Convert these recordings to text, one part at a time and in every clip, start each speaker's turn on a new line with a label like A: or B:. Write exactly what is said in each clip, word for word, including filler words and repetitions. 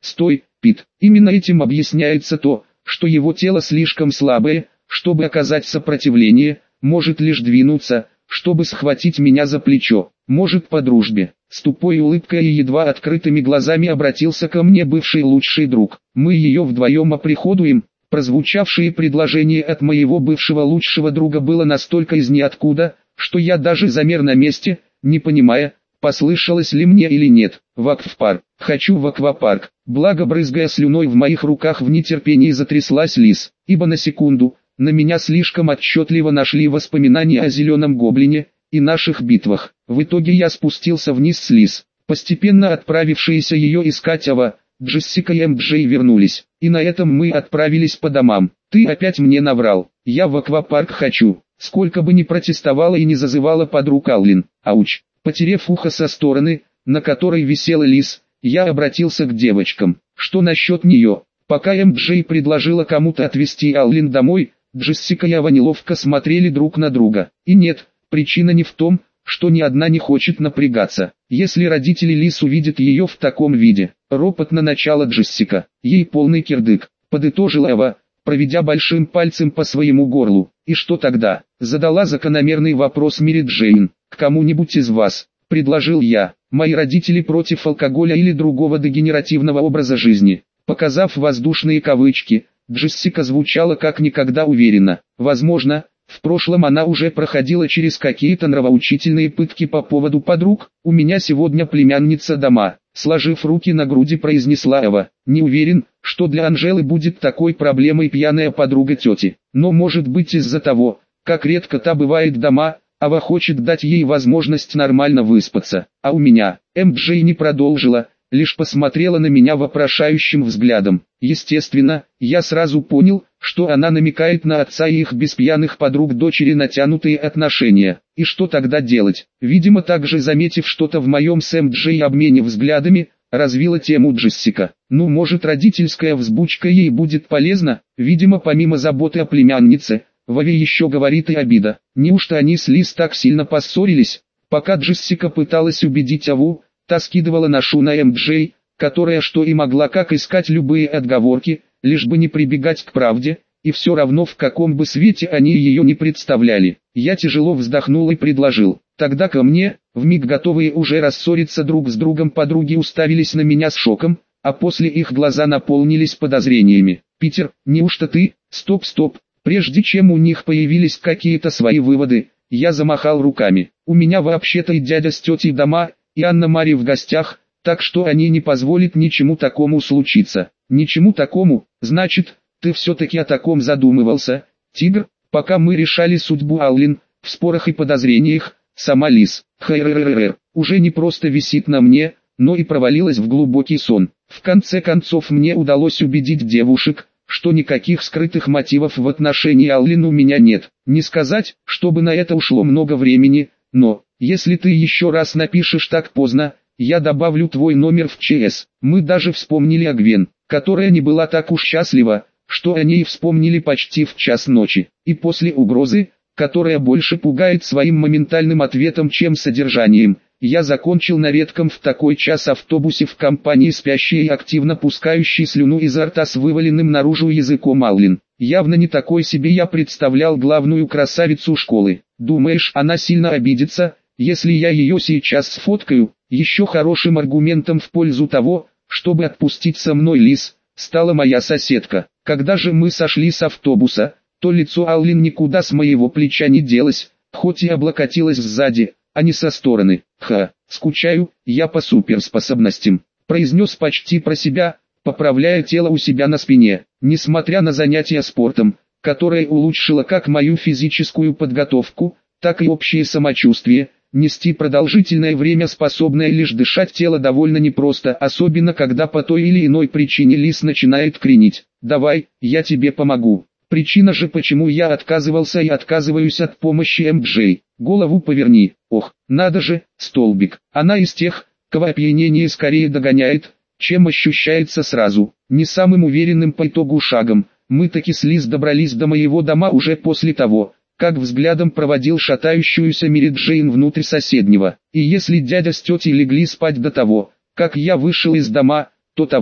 A: Стой, Пит, именно этим объясняется то, что его тело слишком слабое, чтобы оказать сопротивление, может лишь двинуться, чтобы схватить меня за плечо, может по дружбе. С тупой улыбкой и едва открытыми глазами обратился ко мне бывший лучший друг. Мы ее вдвоем оприходуем. Прозвучавшее предложение от моего бывшего лучшего друга было настолько из ниоткуда, что я даже замер на месте, не понимая, послышалось ли мне или нет. В аквапарк. Хочу в аквапарк. Благо, брызгая слюной в моих руках, в нетерпении затряслась Лиз, ибо на секунду на меня слишком отчетливо нашли воспоминания о зеленом гоблине и наших битвах. В итоге я спустился вниз с Лиз. Постепенно отправившиеся ее искать Ава, Джессика и эм джей вернулись, и на этом мы отправились по домам. Ты опять мне наврал. Я в аквапарк хочу. Сколько бы ни протестовала и не зазывала подруг Аллен. Ауч. Потерев ухо со стороны, на которой висела Лиз, я обратился к девочкам. Что насчет нее? Пока эм джей предложила кому-то отвезти Аллен домой, Джессика и Ава неловко смотрели друг на друга. И нет, причина не в том, что ни одна не хочет напрягаться. Если родители Лиз увидят ее в таком виде, ропот на начало Джессика, ей полный кирдык, подытожила Ава, проведя большим пальцем по своему горлу. И что тогда? Задала закономерный вопрос Мэри Джейн. К кому-нибудь из вас, предложил я, мои родители против алкоголя или другого дегенеративного образа жизни. Показав воздушные кавычки, Джессика звучала как никогда уверенно. Возможно, в прошлом она уже проходила через какие-то нравоучительные пытки по поводу подруг. У меня сегодня племянница дома, сложив руки на груди, произнесла Эва. Не уверен, что для Анжелы будет такой проблемой пьяная подруга тети. Но может быть из-за того, как редко та бывает дома, Ава хочет дать ей возможность нормально выспаться. А у меня, эм джей не продолжила, лишь посмотрела на меня вопрошающим взглядом. Естественно, я сразу понял, что она намекает на отца и их без пьяных подруг дочери натянутые отношения. И что тогда делать? Видимо, также заметив что-то в моем с эм джей обмене взглядами, развила тему Джессика. Ну, может, родительская взбучка ей будет полезна? Видимо, помимо заботы о племяннице, в Аве еще говорит и обида. Неужто они с Лиз так сильно поссорились? Пока Джессика пыталась убедить Аву, та скидывала ношу на эм джей, которая что и могла как искать любые отговорки, лишь бы не прибегать к правде, и все равно в каком бы свете они ее не представляли. Я тяжело вздохнул и предложил. Тогда ко мне, вмиг готовые уже рассориться друг с другом подруги, уставились на меня с шоком, а после их глаза наполнились подозрениями. Питер, неужто ты? Стоп, стоп. Прежде чем у них появились какие-то свои выводы, я замахал руками. У меня вообще-то и дядя с тетей дома, и Анна-Мари в гостях, так что они не позволят ничему такому случиться. Ничему такому, значит, ты все-таки о таком задумывался, тигр? Пока мы решали судьбу Аллен, в спорах и подозрениях, сама Лиз, хрррррр, уже не просто висит на мне, но и провалилась в глубокий сон. В конце концов мне удалось убедить девушек, что никаких скрытых мотивов в отношении Аллен у меня нет. Не сказать, чтобы на это ушло много времени, но, если ты еще раз напишешь так поздно, я добавлю твой номер в ЧС. Мы даже вспомнили о Гвен, которая не была так уж счастлива, что о ней вспомнили почти в час ночи. И после угрозы, которая больше пугает своим моментальным ответом, чем содержанием, я закончил на редком в такой час автобусе в компании спящей и активно пускающей слюну изо рта с вываленным наружу языком Аллен. Явно не такой себе я представлял главную красавицу школы. Думаешь, она сильно обидится, если я ее сейчас сфоткаю? Еще хорошим аргументом в пользу того, чтобы отпустить со мной Лиз, стала моя соседка. Когда же мы сошли с автобуса, то лицо Аллен никуда с моего плеча не делось, хоть и облокотилась сзади, а не со стороны. Ха, скучаю, я по суперспособностям, произнес почти про себя, поправляя тело у себя на спине. Несмотря на занятия спортом, которое улучшило как мою физическую подготовку, так и общее самочувствие, нести продолжительное время способное лишь дышать тело довольно непросто, особенно когда по той или иной причине Лиз начинает кренить. Давай, я тебе помогу. Причина же, почему я отказывался и отказываюсь от помощи эм джей. Голову поверни. Ох, надо же, столбик. Она из тех, кого опьянение скорее догоняет, чем ощущается сразу. Не самым уверенным по итогу шагом, мы таки с Лиз добрались до моего дома уже после того, как взглядом проводил шатающуюся Мэри Джейн внутрь соседнего. И если дядя с тетей легли спать до того, как я вышел из дома, то того.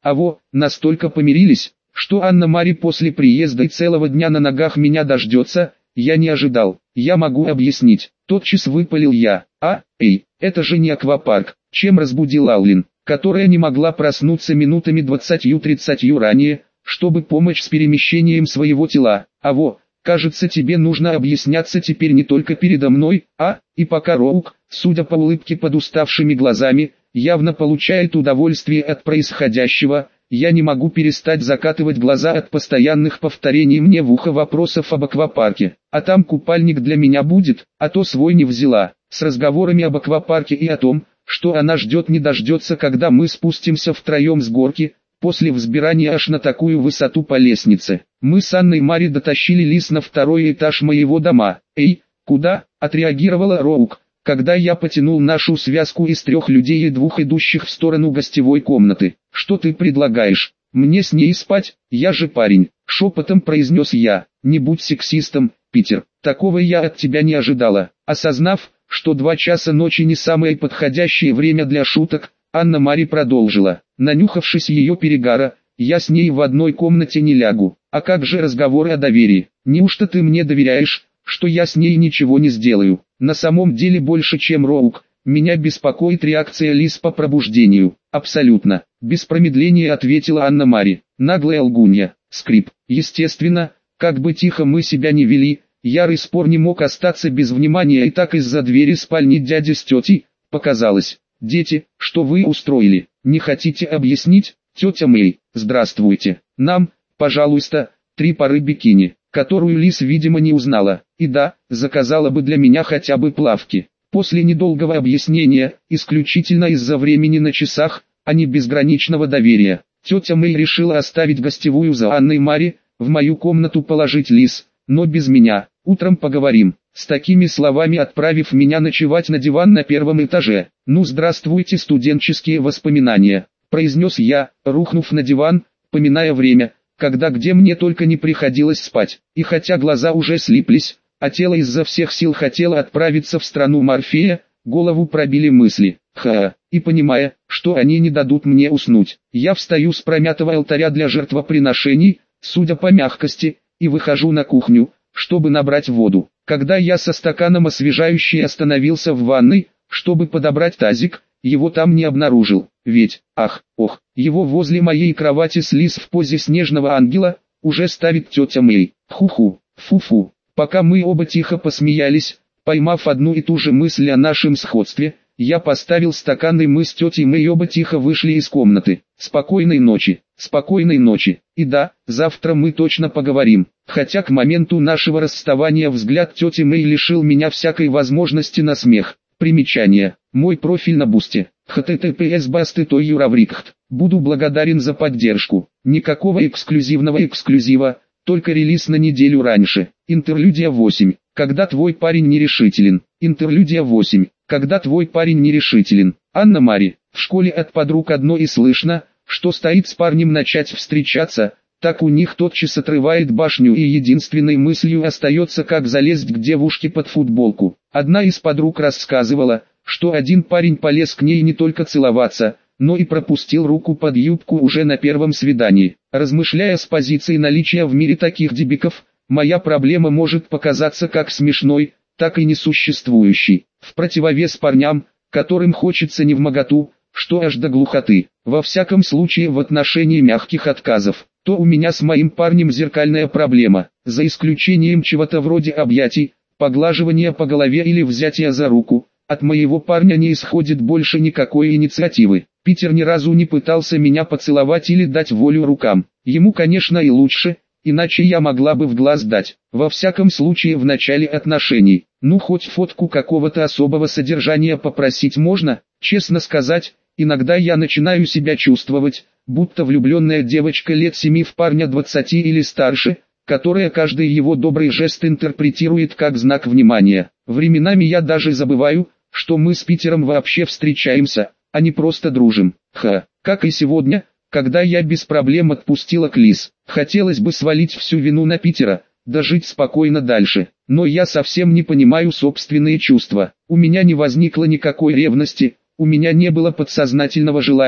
A: А во, настолько помирились, что Анна-Мари после приезда и целого дня на ногах меня дождется, я не ожидал. Я могу объяснить. Тотчас выпалил я. А, эй, это же не аквапарк. Чем разбудил Аллин, которая не могла проснуться минутами двадцатью-тридцатью ранее, чтобы помочь с перемещением своего тела. А во, кажется, тебе нужно объясняться теперь не только передо мной, а, и пока Роук, судя по улыбке под уставшими глазами, явно получает удовольствие от происходящего, я не могу перестать закатывать глаза от постоянных повторений мне в ухо вопросов об аквапарке. А там купальник для меня будет, а то свой не взяла. С разговорами об аквапарке и о том, что она ждет не дождется, когда мы спустимся втроем с горки, после взбирания аж на такую высоту по лестнице. Мы с Анной Мари дотащили Лис на второй этаж моего дома. «Эй, куда?» – отреагировала Роук, когда я потянул нашу связку из трех людей и двух идущих в сторону гостевой комнаты. «Что ты предлагаешь? Мне с ней спать? Я же парень», – шепотом произнес я. «Не будь сексистом, Питер, такого я от тебя не ожидала». Осознав, что два часа ночи не самое подходящее время для шуток, Анна-Мари продолжила. «Нанюхавшись ее перегара, я с ней в одной комнате не лягу. А как же разговоры о доверии? Неужто ты мне доверяешь, что я с ней ничего не сделаю?» На самом деле больше, чем Роук, меня беспокоит реакция Лис по пробуждению. «Абсолютно», — без промедления ответила Анна-Мари. «Наглая лгунья». Скрип. Естественно, как бы тихо мы себя не вели, ярый спор не мог остаться без внимания, и так из-за двери спальни дяди с тетей показалось. «Дети, что вы устроили? Не хотите объяснить?» «Тетя Мэй, здравствуйте. Нам, пожалуйста, три пары бикини», которую Лис, видимо, не узнала. И да, заказала бы для меня хотя бы плавки. После недолгого объяснения, исключительно из-за времени на часах, а не безграничного доверия, тетя Мэй решила оставить гостевую за Анной Мари, в мою комнату положить Лис, но без меня. «Утром поговорим», с такими словами отправив меня ночевать на диван на первом этаже. «Ну здравствуйте, студенческие воспоминания», произнес я, рухнув на диван, поминая время, когда где мне только не приходилось спать. И хотя глаза уже слиплись, а тело изо всех сил хотело отправиться в страну Морфея, голову пробили мысли. Ха, и понимая, что они не дадут мне уснуть, я встаю с промятого алтаря для жертвоприношений, судя по мягкости, и выхожу на кухню, чтобы набрать воду. Когда я со стаканом освежающей остановился в ванной, чтобы подобрать тазик, его там не обнаружил. Ведь, ах, ох, его возле моей кровати с Лис в позе снежного ангела уже ставит тетя Мэй. Ху-ху, фу-фу. Пока мы оба тихо посмеялись, поймав одну и ту же мысль о нашем сходстве, я поставил стакан, и мы с тетей Мэй оба тихо вышли из комнаты. Спокойной ночи, спокойной ночи. И да, завтра мы точно поговорим. Хотя к моменту нашего расставания взгляд тети Мэй лишил меня всякой возможности на смех. Примечание. Мой профиль на Бусти. эйч ти ти пи эс басты точка юраврикхт. Буду благодарен за поддержку. Никакого эксклюзивного эксклюзива, только релиз на неделю раньше. Интерлюдия восемь. Когда твой парень нерешителен. Интерлюдия восемь. Когда твой парень нерешителен. Анна-Мари. В школе от подруг одно и слышно, что стоит с парнем начать встречаться, так у них тотчас отрывает башню, и единственной мыслью остается, как залезть к девушке под футболку. Одна из подруг рассказывала, что один парень полез к ней не только целоваться, но и пропустил руку под юбку уже на первом свидании. Размышляя с позиции наличия в мире таких дебиков, моя проблема может показаться как смешной, так и несуществующей. В противовес парням, которым хочется невмоготу, что аж до глухоты. Во всяком случае, в отношении мягких отказов, то у меня с моим парнем зеркальная проблема, за исключением чего-то вроде объятий, поглаживания по голове или взятия за руку. От моего парня не исходит больше никакой инициативы. Питер ни разу не пытался меня поцеловать или дать волю рукам. Ему, конечно, и лучше, иначе я могла бы в глаз дать. Во всяком случае, в начале отношений. Ну, хоть фотку какого-то особого содержания попросить можно. Честно сказать, иногда я начинаю себя чувствовать, будто влюбленная девочка лет семи в парня двадцати или старше, которая каждый его добрый жест интерпретирует как знак внимания. Временами я даже забываю, что мы с Питером вообще встречаемся, а не просто дружим. Ха, как и сегодня, когда я без проблем отпустила Лис. Хотелось бы свалить всю вину на Питера, да жить спокойно дальше. Но я совсем не понимаю собственные чувства. У меня не возникло никакой ревности, у меня не было подсознательного желания,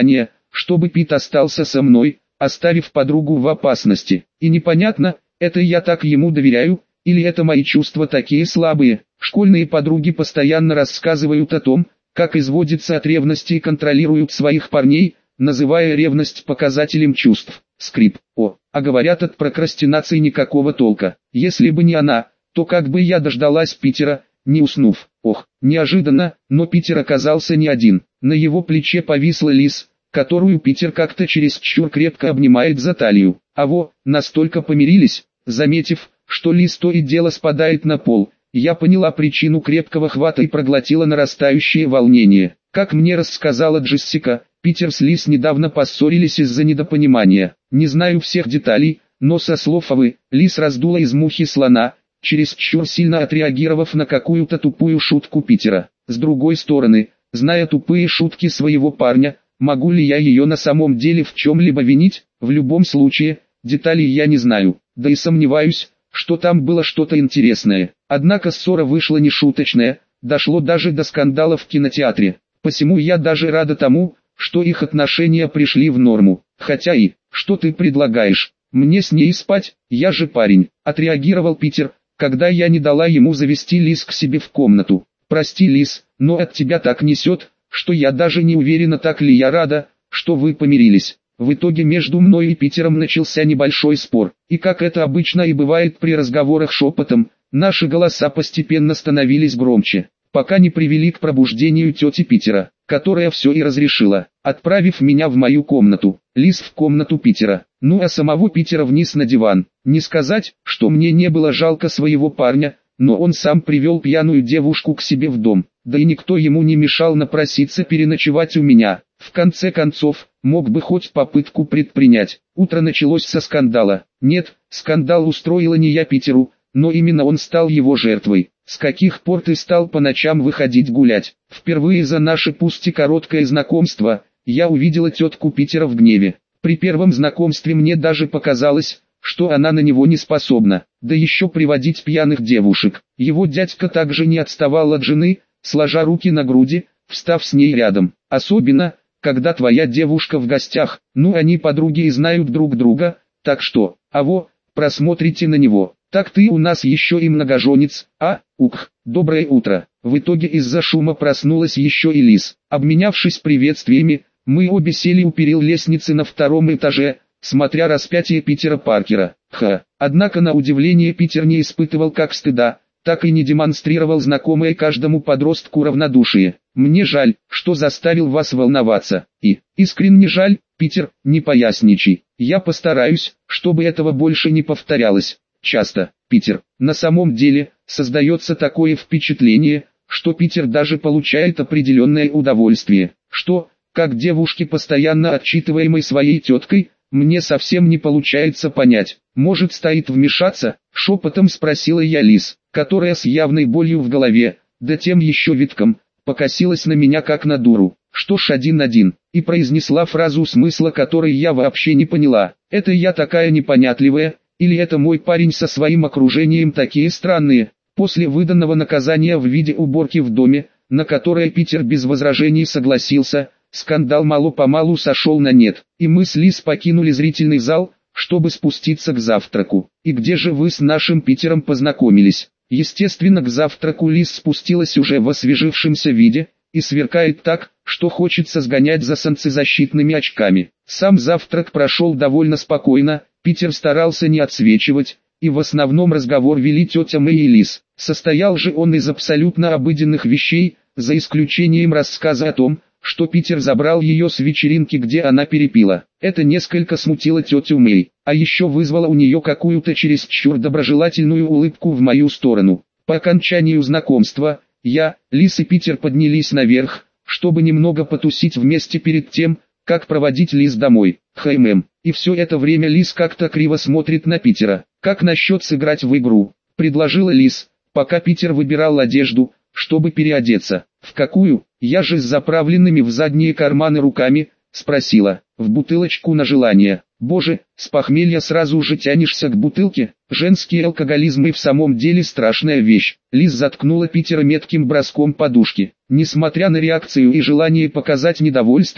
A: чтобы Пит остался со мной, оставив подругу в опасности. И непонятно, это я так ему доверяю, или это мои чувства такие слабые. Школьные подруги постоянно рассказывают о том, как изводятся от ревности и контролируют своих парней, называя ревность показателем чувств. Скрип. О, а говорят, от прокрастинации никакого толка. Если бы не она, то как бы я дождалась Питера, не уснув. Ох, неожиданно, но Питер оказался не один. На его плече повисла Лиз, которую Питер как-то чересчур крепко обнимает за талию. А во, настолько помирились, заметив, что Лиз то и дело спадает на пол. Я поняла причину крепкого хвата и проглотила нарастающее волнение. Как мне рассказала Джессика, Питер с Лиз недавно поссорились из-за недопонимания. Не знаю всех деталей, но со слов Авы, Лиз раздула из мухи слона, чересчур сильно отреагировав на какую-то тупую шутку Питера. С другой стороны, зная тупые шутки своего парня, могу ли я ее на самом деле в чем-либо винить? В любом случае, деталей я не знаю, да и сомневаюсь, что там было что-то интересное. Однако ссора вышла нешуточная, дошло даже до скандала в кинотеатре. Посему я даже рада тому, что их отношения пришли в норму. Хотя и, что ты предлагаешь, мне с ней спать, я же парень, отреагировал Питер, когда я не дала ему завести Лиз к себе в комнату. Прости, Лиз, но от тебя так несет, что я даже не уверена, так ли я рада, что вы помирились. В итоге между мной и Питером начался небольшой спор, и как это обычно и бывает при разговорах шепотом, наши голоса постепенно становились громче, пока не привели к пробуждению тети Питера, которая все и разрешила, отправив меня в мою комнату, Лиз в комнату Питера, ну а самого Питера вниз на диван. Не сказать, что мне не было жалко своего парня, но он сам привел пьяную девушку к себе в дом, да и никто ему не мешал напроситься переночевать у меня. В конце концов, мог бы хоть попытку предпринять. Утро началось со скандала. Нет, скандал устроила не я Питеру, но именно он стал его жертвой. С каких пор ты стал по ночам выходить гулять? Впервые за наше пусть и короткое знакомство, я увидела тетку Питера в гневе. При первом знакомстве мне даже показалось, что она на него не способна, да еще приводить пьяных девушек. Его дядька также не отставал от жены, сложа руки на груди, встав с ней рядом. Особенно, когда твоя девушка в гостях, ну они подруги и знают друг друга, так что, аво, просмотрите на него. Так ты у нас еще и многоженец, а, ух, доброе утро. В итоге из-за шума проснулась еще и Лиз. Обменявшись приветствиями, мы обе сели у перил лестницы на втором этаже, смотря распятие Питера Паркера. Ха. Однако на удивление Питер не испытывал как стыда, так и не демонстрировал знакомое каждому подростку равнодушие. Мне жаль, что заставил вас волноваться. И, искренне жаль, Питер, не поясничай. Я постараюсь, чтобы этого больше не повторялось. Часто, Питер, на самом деле, создается такое впечатление, что Питер даже получает определенное удовольствие. Что, как девушке постоянно отчитываемой своей теткой, мне совсем не получается понять. Может, стоит вмешаться? Шепотом спросила я Лиз, которая с явной болью в голове, да тем еще витком, покосилась на меня как на дуру. Что ж, один-один, и произнесла фразу, смысла которой я вообще не поняла. Это я такая непонятливая, или это мой парень со своим окружением такие странные? После выданного наказания в виде уборки в доме, на которое Питер без возражений согласился, скандал мало-помалу сошел на нет, и мы с Лиз покинули зрительный зал, чтобы спуститься к завтраку. И где же вы с нашим Питером познакомились? Естественно, к завтраку Лиз спустилась уже в освежившемся виде, и сверкает так, что хочется сгонять за солнцезащитными очками. Сам завтрак прошел довольно спокойно, Питер старался не отсвечивать, и в основном разговор вели тетя Мэй и Лиз. Состоял же он из абсолютно обыденных вещей, за исключением рассказа о том, что Питер забрал ее с вечеринки, где она перепила. Это несколько смутило тетю Мэй, а еще вызвало у нее какую-то чересчур доброжелательную улыбку в мою сторону. По окончанию знакомства, я, Лиз и Питер поднялись наверх, чтобы немного потусить вместе перед тем, как проводить Лиз домой. Хэм, и все это время Лиз как-то криво смотрит на Питера. Как насчет сыграть в игру? Предложила Лиз, пока Питер выбирал одежду, чтобы переодеться. В какую? Я же с заправленными в задние карманы руками, спросила. В бутылочку на желание. Боже, с похмелья сразу же тянешься к бутылке. Женский алкоголизм и в самом деле страшная вещь. Лиз заткнула Питера метким броском подушки. Несмотря на реакцию и желание показать недовольство,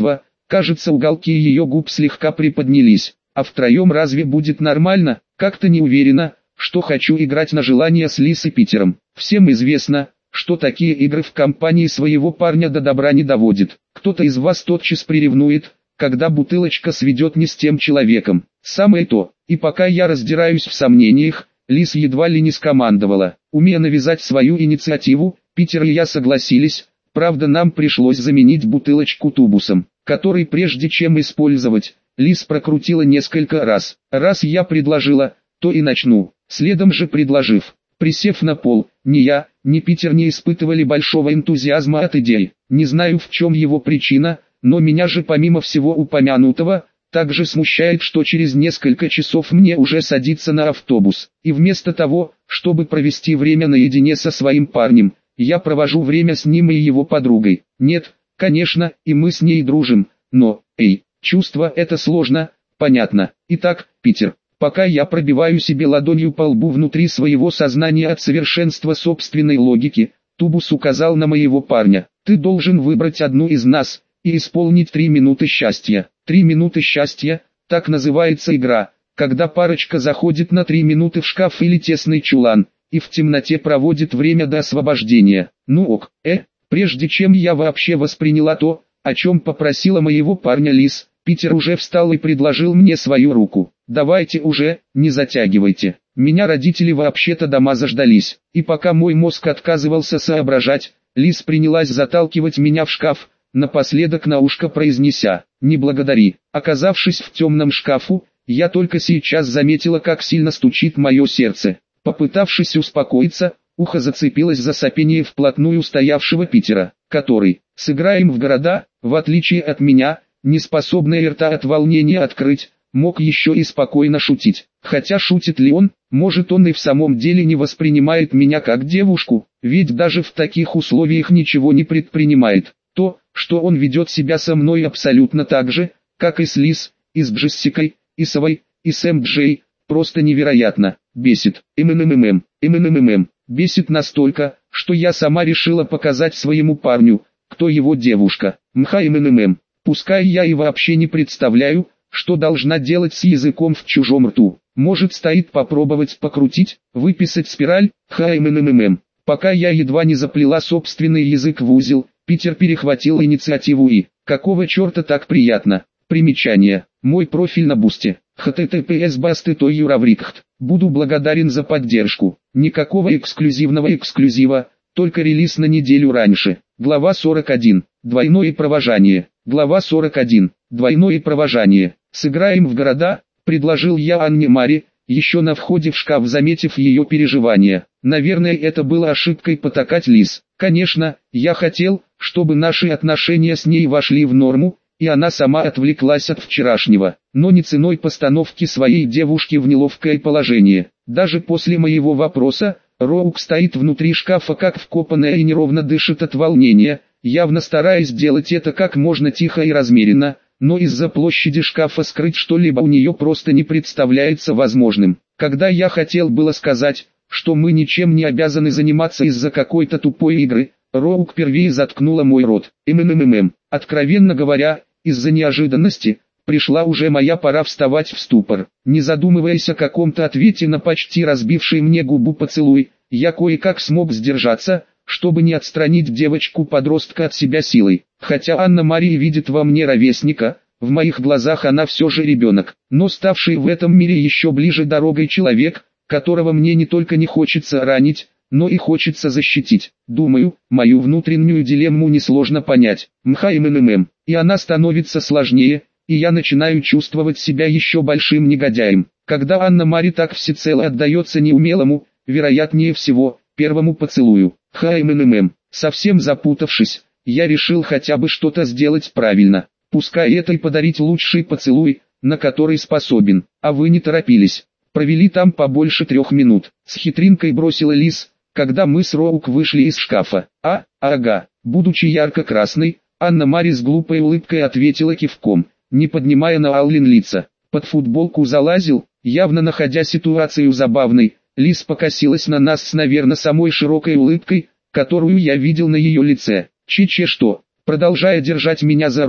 A: Кажется, уголки ее губ слегка приподнялись. А втроем разве будет нормально? Как-то не уверена, что хочу играть на желание с Лиз и Питером. Всем известно, что такие игры в компании своего парня до добра не доводит. Кто-то из вас тотчас приревнует, когда бутылочка сведет не с тем человеком. Самое то. И пока я раздираюсь в сомнениях, Лиз едва ли не скомандовала. Умея навязать свою инициативу, Питер и я согласились. Правда, нам пришлось заменить бутылочку тубусом, который прежде чем использовать, Лиз прокрутила несколько раз. Раз я предложила, то и начну. Следом же предложив, присев на пол, ни я, ни Питер не испытывали большого энтузиазма от идеи. Не знаю, в чем его причина, но меня же помимо всего упомянутого, также смущает, что через несколько часов мне уже садиться на автобус. И вместо того, чтобы провести время наедине со своим парнем, я провожу время с ним и его подругой. Нет, конечно, и мы с ней дружим, но, эй, чувство это сложно, понятно. Итак, Питер, пока я пробиваю себе ладонью по лбу внутри своего сознания от совершенства собственной логики, Тубус указал на моего парня. Ты должен выбрать одну из нас и исполнить три минуты счастья. Три минуты счастья, так называется игра, когда парочка заходит на три минуты в шкаф или тесный чулан, и в темноте проводит время до освобождения. Ну ок, э, прежде чем я вообще восприняла то, о чем попросила моего парня Лиз, Питер уже встал и предложил мне свою руку. Давайте уже, не затягивайте. Меня родители вообще-то дома заждались, и пока мой мозг отказывался соображать, Лиз принялась заталкивать меня в шкаф, напоследок на ушко произнеся: «Не благодари». Оказавшись в темном шкафу, я только сейчас заметила, как сильно стучит мое сердце. Попытавшись успокоиться, ухо зацепилось за сопение вплотную стоявшего Питера, который, сыграем в города, в отличие от меня, не способный рта от волнения открыть, мог еще и спокойно шутить. Хотя шутит ли он, может он и в самом деле не воспринимает меня как девушку, ведь даже в таких условиях ничего не предпринимает. То, что он ведет себя со мной абсолютно так же, как и с Лиз, и с Джессикой, и с Авой, и с эм джей, просто невероятно. Бесит. ММММ, ММММ. Бесит настолько, что я сама решила показать своему парню, кто его девушка. Мха МММ. Пускай я и вообще не представляю, что должна делать с языком в чужом рту. Может, стоит попробовать покрутить, выписать спираль, ХМММ. Пока я едва не заплела собственный язык в узел, Питер перехватил инициативу и, какого черта так приятно. Примечание. Мой профиль на Бусте. https басты той юраврикхт. Буду благодарен за поддержку. Никакого эксклюзивного эксклюзива, только релиз на неделю раньше. Глава сорок один. Двойное провожание. Глава сорок один. Двойное провожание. Сыграем в города, предложил я Анне Маре, еще на входе в шкаф заметив ее переживания. Наверное, это было ошибкой потакать Лиз. Конечно, я хотел, чтобы наши отношения с ней вошли в норму, и она сама отвлеклась от вчерашнего, но не ценой постановки своей девушки в неловкое положение. Даже после моего вопроса, Роук стоит внутри шкафа как вкопанная и неровно дышит от волнения, явно стараясь сделать это как можно тихо и размеренно, но из-за площади шкафа скрыть что-либо у нее просто не представляется возможным. Когда я хотел было сказать, что мы ничем не обязаны заниматься из-за какой-то тупой игры, Роук впервые заткнула мой рот. ММММ. Откровенно говоря, из-за неожиданности, пришла уже моя пора вставать в ступор. Не задумываясь о каком-то ответе на почти разбивший мне губу поцелуй, я кое-как смог сдержаться, чтобы не отстранить девочку-подростка от себя силой. Хотя Анна-Мария видит во мне ровесника, в моих глазах она все же ребенок, но ставший в этом мире еще ближе дорогой человек, которого мне не только не хочется ранить, но и хочется защитить. Думаю, мою внутреннюю дилемму несложно понять. МХМММ. И она становится сложнее, и я начинаю чувствовать себя еще большим негодяем. Когда Анна-Мари так всецело отдается неумелому, вероятнее всего, первому поцелую. ХМММ. Совсем запутавшись, я решил хотя бы что-то сделать правильно. Пускай это и подарить лучший поцелуй, на который способен. А вы не торопились. Провели там побольше трех минут. С хитринкой бросила Лиз, когда мы с Роук вышли из шкафа. А, ага. Будучи ярко-красной, Анна-Мари с глупой улыбкой ответила кивком, не поднимая на Аллен лица. Под футболку залазил, явно находя ситуацию забавной. Лиз покосилась на нас с, наверное, самой широкой улыбкой, которую я видел на ее лице. Че-че что, продолжая держать меня за руку,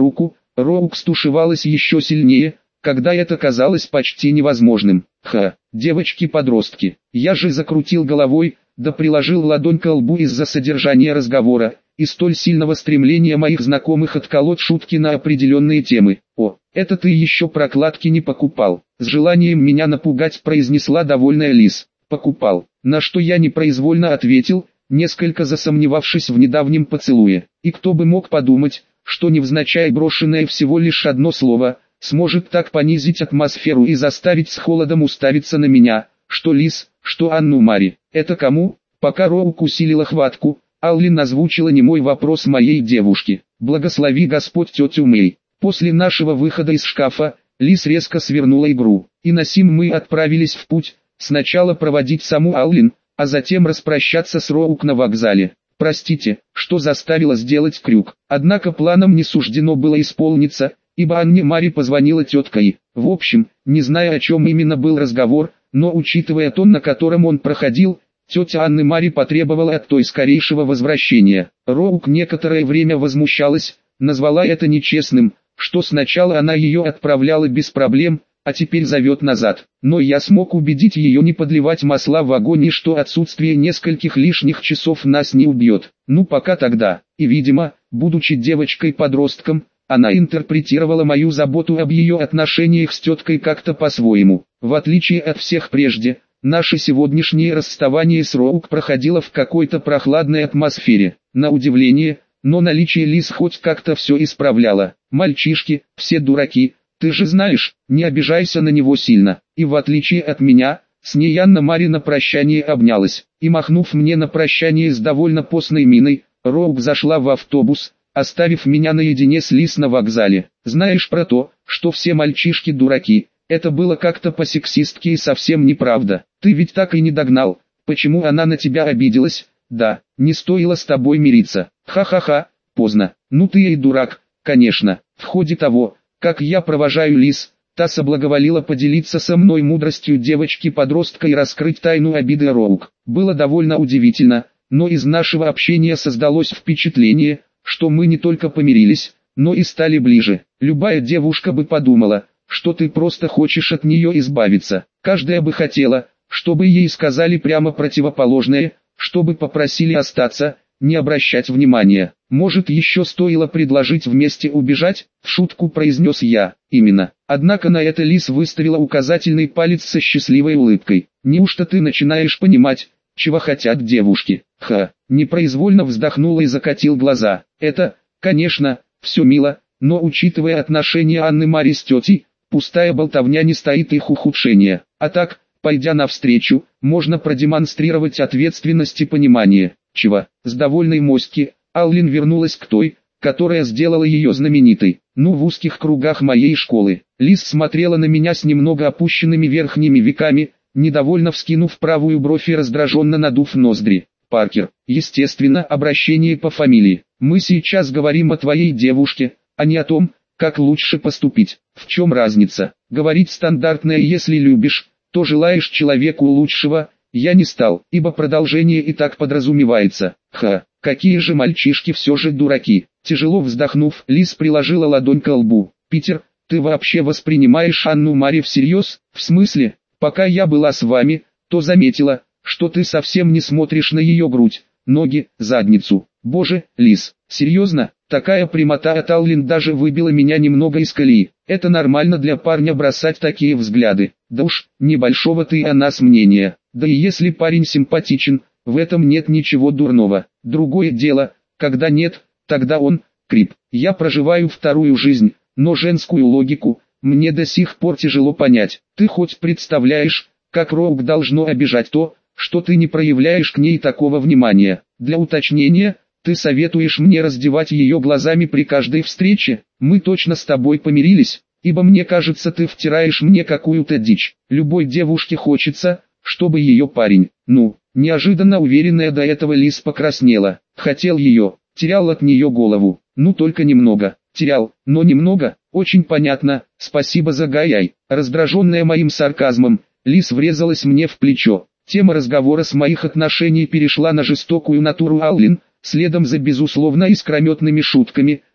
A: Роук стушевалась еще сильнее, когда это казалось почти невозможным. Ха, девочки-подростки. Я же закрутил головой, да приложил ладонь к лбу из-за содержания разговора и столь сильного стремления моих знакомых отколоть шутки на определенные темы. «О, это ты еще прокладки не покупал», с желанием меня напугать произнесла довольная Лиз. «Покупал», на что я непроизвольно ответил, несколько засомневавшись в недавнем поцелуе. И кто бы мог подумать, что невзначай брошенное всего лишь одно слово сможет так понизить атмосферу и заставить с холодом уставиться на меня, что Лиз, что Анну-Мари. «Это кому?» Пока Роук усилила хватку, Аллин озвучила немой вопрос моей девушки. «Благослови Господь тетю Мэй». После нашего выхода из шкафа, Лиз резко свернула игру, и на сим мы отправились в путь, сначала проводить саму Аллин, а затем распрощаться с Роук на вокзале. Простите, что заставила сделать крюк, однако планам не суждено было исполниться, ибо Анне-Мари позвонила тетка и, в общем, не зная о чем именно был разговор, но учитывая тон, на котором он проходил, тетя Анны-Мари потребовала от той скорейшего возвращения. Роук некоторое время возмущалась, назвала это нечестным, что сначала она ее отправляла без проблем, а теперь зовет назад. Но я смог убедить ее не подливать масла в огонь и что отсутствие нескольких лишних часов нас не убьет. Ну пока тогда. И видимо, будучи девочкой-подростком, она интерпретировала мою заботу об ее отношениях с теткой как-то по-своему. В отличие от всех прежде, наше сегодняшнее расставание с Роук проходило в какой-то прохладной атмосфере. На удивление, но наличие Лиз хоть как-то все исправляло. Мальчишки, все дураки, ты же знаешь, не обижайся на него сильно. И в отличие от меня, с ней Анна-Мари на прощание обнялась. И махнув мне на прощание с довольно постной миной, Роук зашла в автобус, оставив меня наедине с Лиз на вокзале. Знаешь про то, что все мальчишки дураки, это было как-то по-сексистски и совсем неправда. Ты ведь так и не догнал, почему она на тебя обиделась? Да, не стоило с тобой мириться. Ха-ха-ха, поздно. Ну ты и дурак, конечно. В ходе того, как я провожаю Лиз, та соблаговолила поделиться со мной мудростью девочки-подростка и раскрыть тайну обиды Роук. Было довольно удивительно, но из нашего общения создалось впечатление, что мы не только помирились, но и стали ближе. Любая девушка бы подумала, что ты просто хочешь от нее избавиться. Каждая бы хотела, чтобы ей сказали прямо противоположное, чтобы попросили остаться, не обращать внимания. Может, еще стоило предложить вместе убежать, в шутку произнес я. Именно. Однако на это Лиз выставила указательный палец со счастливой улыбкой. Неужто ты начинаешь понимать, чего хотят девушки? Ха, непроизвольно вздохнул и закатил глаза. Это, конечно, все мило, но учитывая отношения Анны-Мари с тетей, пустая болтовня не стоит их ухудшения. А так, пойдя навстречу, можно продемонстрировать ответственность и понимание. Чего? С довольной моськи, Аллин вернулась к той, которая сделала ее знаменитой. Ну, в узких кругах моей школы. Лиз смотрела на меня с немного опущенными верхними веками, недовольно вскинув правую бровь и раздраженно надув ноздри. Паркер, естественно, обращение по фамилии. Мы сейчас говорим о твоей девушке, а не о том, как лучше поступить. В чем разница? Говорить стандартное: если любишь, то желаешь человеку лучшего. Я не стал, ибо продолжение и так подразумевается. Ха, какие же мальчишки все же дураки. Тяжело вздохнув, Лиз приложила ладонь к лбу. Питер, ты вообще воспринимаешь Анну-Мари всерьез? В смысле, пока я была с вами, то заметила, что ты совсем не смотришь на ее грудь, ноги, задницу. Боже, Лиз, серьезно? Такая прямота от Аллин даже выбила меня немного из колеи. Это нормально для парня бросать такие взгляды. Да уж, небольшого ты о нас мнения. Да и если парень симпатичен, в этом нет ничего дурного. Другое дело, когда нет, тогда он, крип. Я проживаю вторую жизнь, но женскую логику мне до сих пор тяжело понять. Ты хоть представляешь, как Роук должно обижать то, что ты не проявляешь к ней такого внимания? Для уточнения, ты советуешь мне раздевать ее глазами при каждой встрече? Мы точно с тобой помирились, ибо мне кажется, ты втираешь мне какую-то дичь. Любой девушке хочется, чтобы ее парень, ну, неожиданно уверенная до этого Лиз покраснела. Хотел ее, терял от нее голову, ну только немного, терял, но немного, очень понятно, спасибо за гай-яй. Раздраженная моим сарказмом, Лиз врезалась мне в плечо. Тема разговора с моих отношений перешла на жестокую натуру Аллин, следом за безусловно искрометными шутками,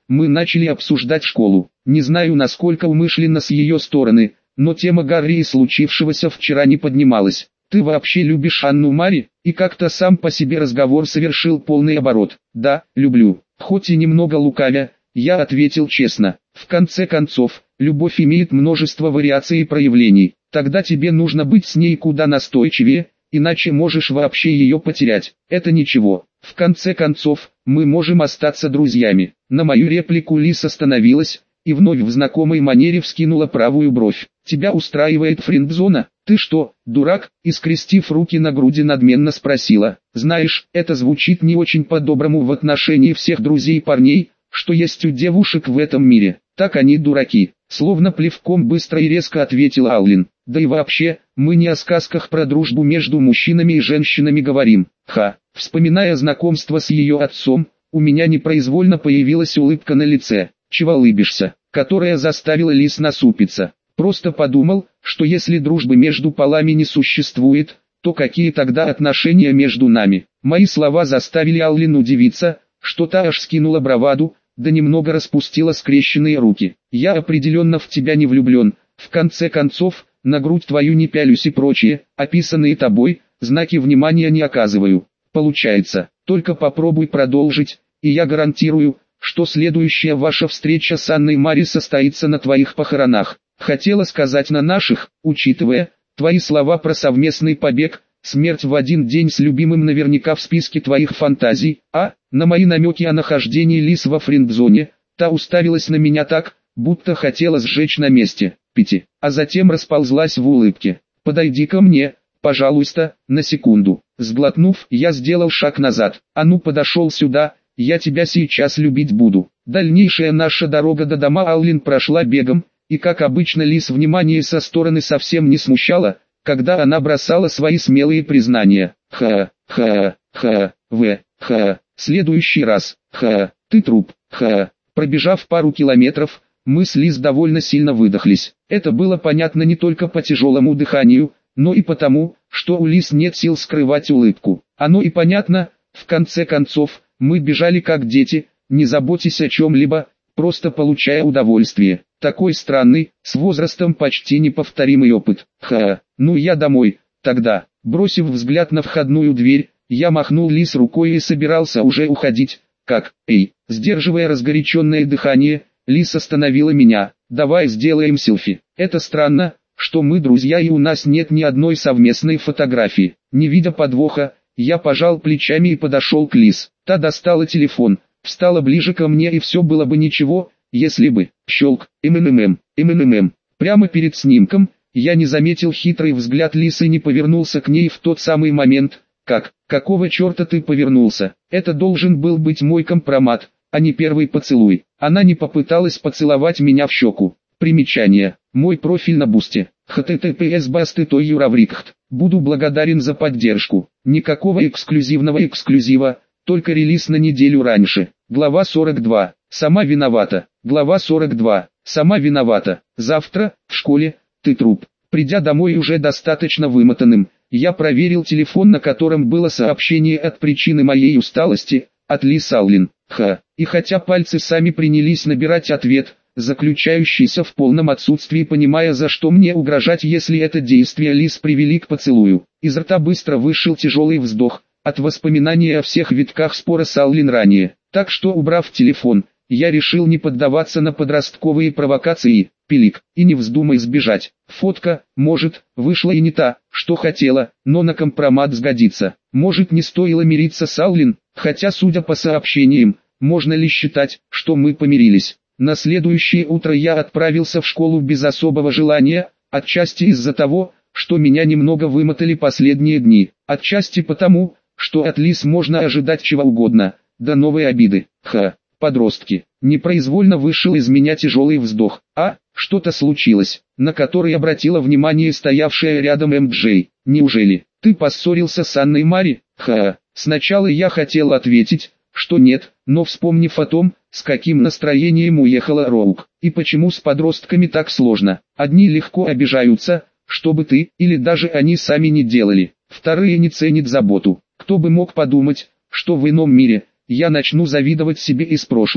A: мы начали обсуждать школу. Не знаю, насколько умышленно с ее стороны, но тема Гарри и случившегося вчера не поднималась. «Ты вообще любишь Анну Мари?» И как-то сам по себе разговор совершил полный оборот. «Да, люблю». Хоть и немного лукавя, я ответил честно. В конце концов, любовь имеет множество вариаций и проявлений. Тогда тебе нужно быть с ней куда настойчивее, иначе можешь вообще ее потерять. Это ничего. В конце концов, мы можем остаться друзьями. На мою реплику Лис остановилась и вновь в знакомой манере вскинула правую бровь. «Тебя устраивает френдзона? Ты что, дурак?» И скрестив руки на груди надменно спросила. «Знаешь, это звучит не очень по-доброму в отношении всех друзей парней, что есть у девушек в этом мире. Так они дураки». Словно плевком быстро и резко ответил Аллен. «Да и вообще, мы не о сказках про дружбу между мужчинами и женщинами говорим. Ха». Вспоминая знакомство с ее отцом, у меня непроизвольно появилась улыбка на лице. «Чего улыбишься?» Которая заставила Лис насупиться. «Просто подумал, что если дружбы между полами не существует, то какие тогда отношения между нами?» Мои слова заставили Аллен удивиться, что та аж скинула браваду, да немного распустила скрещенные руки. «Я определенно в тебя не влюблен, в конце концов, на грудь твою не пялюсь и прочее, описанные тобой, знаки внимания не оказываю. Получается, только попробуй продолжить, и я гарантирую, что следующая ваша встреча с Анной Мари состоится на твоих похоронах. Хотела сказать на наших, учитывая твои слова про совместный побег, смерть в один день с любимым наверняка в списке твоих фантазий, а, на мои намеки о нахождении Лис во френдзоне, та уставилась на меня так, будто хотела сжечь на месте, пяти, а затем расползлась в улыбке. «Подойди ко мне, пожалуйста, на секунду». Сглотнув, я сделал шаг назад. «А ну подошел сюда, я тебя сейчас любить буду». Дальнейшая наша дорога до дома Аллен прошла бегом, и как обычно Лис внимание со стороны совсем не смущало, когда она бросала свои смелые признания. «Ха, ха, ха, в, ха, следующий раз, ха, ты труп, ха». Пробежав пару километров, мы с Лис довольно сильно выдохлись. Это было понятно не только по тяжелому дыханию, но и потому, что у Лис нет сил скрывать улыбку. Оно и понятно, в конце концов, мы бежали как дети, не заботясь о чем-либо, просто получая удовольствие. Такой странный, с возрастом почти неповторимый опыт. Ха, ну я домой, тогда. Бросив взгляд на входную дверь, я махнул Лис рукой и собирался уже уходить, как, эй, сдерживая разгоряченное дыхание, Лис остановила меня. «Давай сделаем селфи». Это странно, что мы друзья и у нас нет ни одной совместной фотографии. Не видя подвоха, я пожал плечами и подошел к Лис. Та достала телефон, встала ближе ко мне, и все было бы ничего, если бы, щелк, ммм, ммм. Прямо перед снимком, я не заметил хитрый взгляд Лис и не повернулся к ней в тот самый момент. Как, какого черта ты повернулся? Это должен был быть мой компромат, а не первый поцелуй. Она не попыталась поцеловать меня в щеку. Примечание. Мой профиль на Бусти. https басты той юраврикхт. Буду благодарен за поддержку. Никакого эксклюзивного эксклюзива, только релиз на неделю раньше. Глава сорок два. Сама виновата. Глава сорок два. Сама виновата. Завтра, в школе, ты труп. Придя домой уже достаточно вымотанным, я проверил телефон, на котором было сообщение от причины моей усталости, от Лис Аллен. Ха. И хотя пальцы сами принялись набирать ответ, заключающийся в полном отсутствии понимая, за что мне угрожать, если это действие Лис привели к поцелую, из рта быстро вышел тяжелый вздох, от воспоминания о всех витках спора с Аллен ранее. Так что, убрав телефон, я решил не поддаваться на подростковые провокации, пилик, и не вздумай сбежать. Фотка, может, вышла и не та, что хотела, но на компромат сгодится. Может, не стоило мириться с Аллен, хотя, судя по сообщениям, можно ли считать, что мы помирились. На следующее утро я отправился в школу без особого желания, отчасти из-за того, что меня немного вымотали последние дни, отчасти потому, что от Лис можно ожидать чего угодно, до новой обиды. Ха, подростки. Непроизвольно вышел из меня тяжелый вздох. А, что-то случилось, на который обратила внимание стоявшая рядом эм джей. Неужели ты поссорился с Анной Мари? Ха, сначала я хотел ответить, что нет, но вспомнив о том, с каким настроением уехала Роук, и почему с подростками так сложно. Одни легко обижаются, что бы ты, или даже они сами не делали. Вторые не ценят заботу. Кто бы мог подумать, что в ином мире, я начну завидовать себе из прошлого,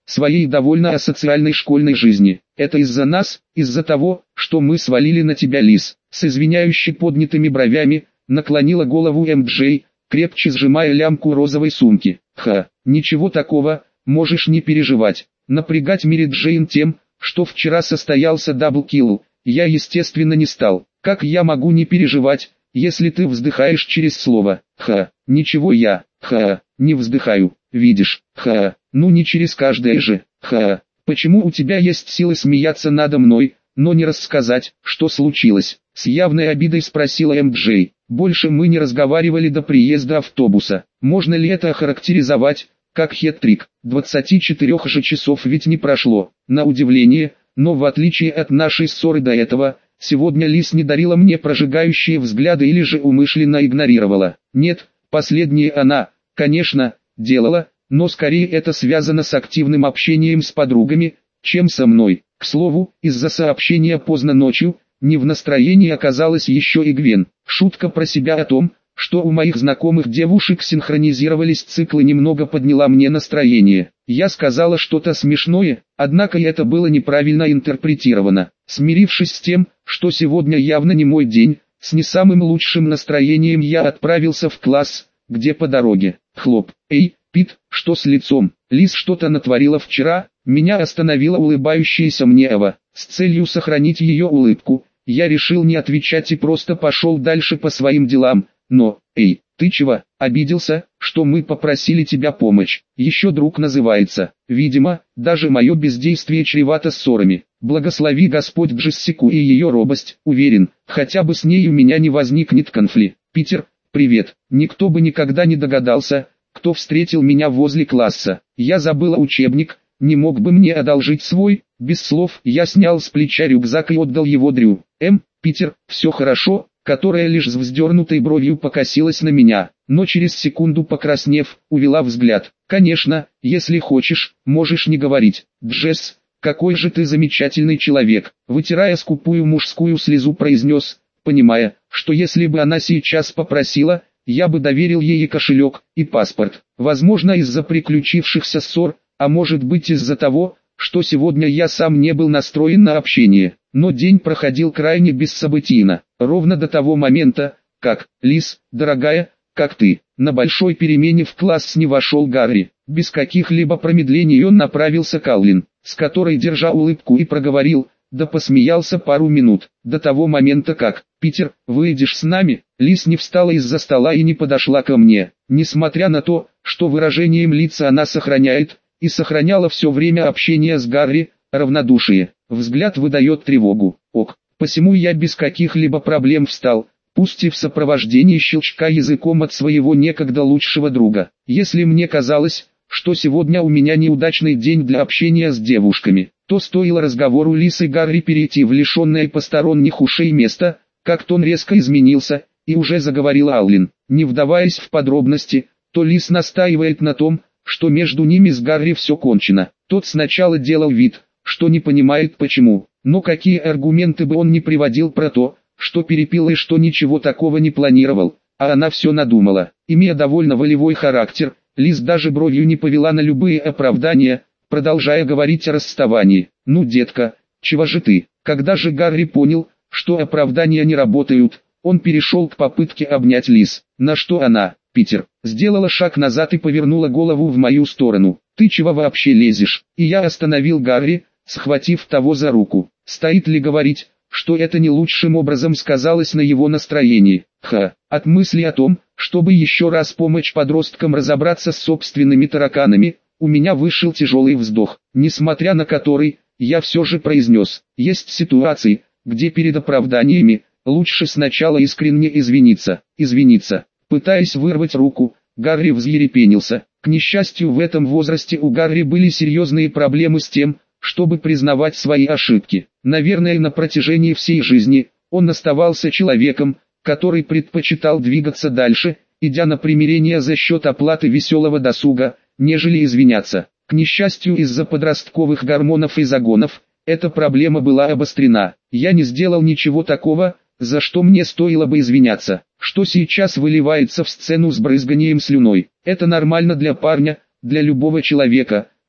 A: своей довольно асоциальной школьной жизни. Это из-за нас, из-за того, что мы свалили на тебя, Лиз. С извиняюще поднятыми бровями, наклонила голову эм джей, крепче сжимая лямку розовой сумки. Ха, ничего такого, можешь не переживать. Напрягать Мэри Джейн тем, что вчера состоялся даблкилл, я естественно не стал. Как я могу не переживать, если ты вздыхаешь через слово? Ха, ничего я, ха, не вздыхаю, видишь, ха, ну не через каждое же, ха. Почему у тебя есть силы смеяться надо мной, но не рассказать, что случилось? С явной обидой спросила эм джей. Больше мы не разговаривали до приезда автобуса. Можно ли это охарактеризовать как хет-трик? двадцати четырёх же часов ведь не прошло. На удивление, но в отличие от нашей ссоры до этого, сегодня Лиз не дарила мне прожигающие взгляды или же умышленно игнорировала. Нет, последнее она, конечно, делала, но скорее это связано с активным общением с подругами, чем со мной. К слову, из-за сообщения поздно ночью, не в настроении оказалась еще и Гвен. Шутка про себя о том, что у моих знакомых девушек синхронизировались циклы, немного подняла мне настроение. Я сказала что-то смешное, однако это было неправильно интерпретировано. Смирившись с тем, что сегодня явно не мой день, с не самым лучшим настроением я отправился в класс, где по дороге. Хлоп. Эй, Пит, что с лицом? Лиз что-то натворила вчера. Меня остановила улыбающаяся мне Эва. С целью сохранить ее улыбку, я решил не отвечать и просто пошел дальше по своим делам. Но, эй, ты чего, обиделся, что мы попросили тебя помочь? Еще друг называется. Видимо, даже мое бездействие чревато ссорами. Благослови Господь Джессику и ее робость. Уверен, хотя бы с ней у меня не возникнет конфликт. Питер, привет. Никто бы никогда не догадался, кто встретил меня возле класса. Я забыла учебник. Не мог бы мне одолжить свой? Без слов я снял с плеча рюкзак и отдал его Дрю. Эм, Питер, все хорошо, которая лишь с вздернутой бровью покосилась на меня, но через секунду покраснев, увела взгляд. Конечно, если хочешь, можешь не говорить. Джесс, какой же ты замечательный человек, вытирая скупую мужскую слезу, произнес, понимая, что если бы она сейчас попросила, я бы доверил ей и кошелек, и паспорт. Возможно, из-за приключившихся ссор, а может быть из-за того, что сегодня я сам не был настроен на общение. Но день проходил крайне бессобытийно, ровно до того момента, как, Лиз, дорогая, как ты, на большой перемене в класс не вошел Гарри. Без каких-либо промедлений он направился к Аллен, с которой, держа улыбку, и проговорил, да посмеялся пару минут, до того момента как, Питер, выйдешь с нами? Лиз не встала из-за стола и не подошла ко мне, несмотря на то, что выражением лица она сохраняет, и сохраняла все время общения с Гарри, равнодушие. Взгляд выдает тревогу. Ок, посему я без каких-либо проблем встал, пусть и в сопровождении щелчка языком от своего некогда лучшего друга. Если мне казалось, что сегодня у меня неудачный день для общения с девушками, то стоило разговору Лиз и Гарри перейти в лишенное посторонних ушей место, как тон резко изменился, и уже заговорила Аллен. Не вдаваясь в подробности, то Лиз настаивает на том, что между ними с Гарри все кончено. Тот сначала делал вид, что не понимает почему, но какие аргументы бы он ни приводил про то, что перепил и что ничего такого не планировал, а она все надумала. Имея довольно волевой характер, Лиз даже бровью не повела на любые оправдания, продолжая говорить о расставании. «Ну, детка, чего же ты?» Когда же Гарри понял, что оправдания не работают, он перешел к попытке обнять Лиз, на что она, Питер, сделала шаг назад и повернула голову в мою сторону. «Ты чего вообще лезешь?» И я остановил Гарри, схватив того за руку. Стоит ли говорить, что это не лучшим образом сказалось на его настроении? Ха, от мысли о том, чтобы еще раз помочь подросткам разобраться с собственными тараканами, у меня вышел тяжелый вздох, несмотря на который, я все же произнес, есть ситуации, где перед оправданиями, лучше сначала искренне извиниться, извиниться. Пытаясь вырвать руку, Гарри взъерепенился. К несчастью, в этом возрасте у Гарри были серьезные проблемы с тем, чтобы признавать свои ошибки. Наверное, на протяжении всей жизни, он оставался человеком, который предпочитал двигаться дальше, идя на примирение за счет оплаты веселого досуга, нежели извиняться. К несчастью, из-за подростковых гормонов и загонов, эта проблема была обострена. Я не сделал ничего такого, за что мне стоило бы извиняться. Что сейчас выливается в сцену с брызганием слюной. Это нормально для парня, для любого человека,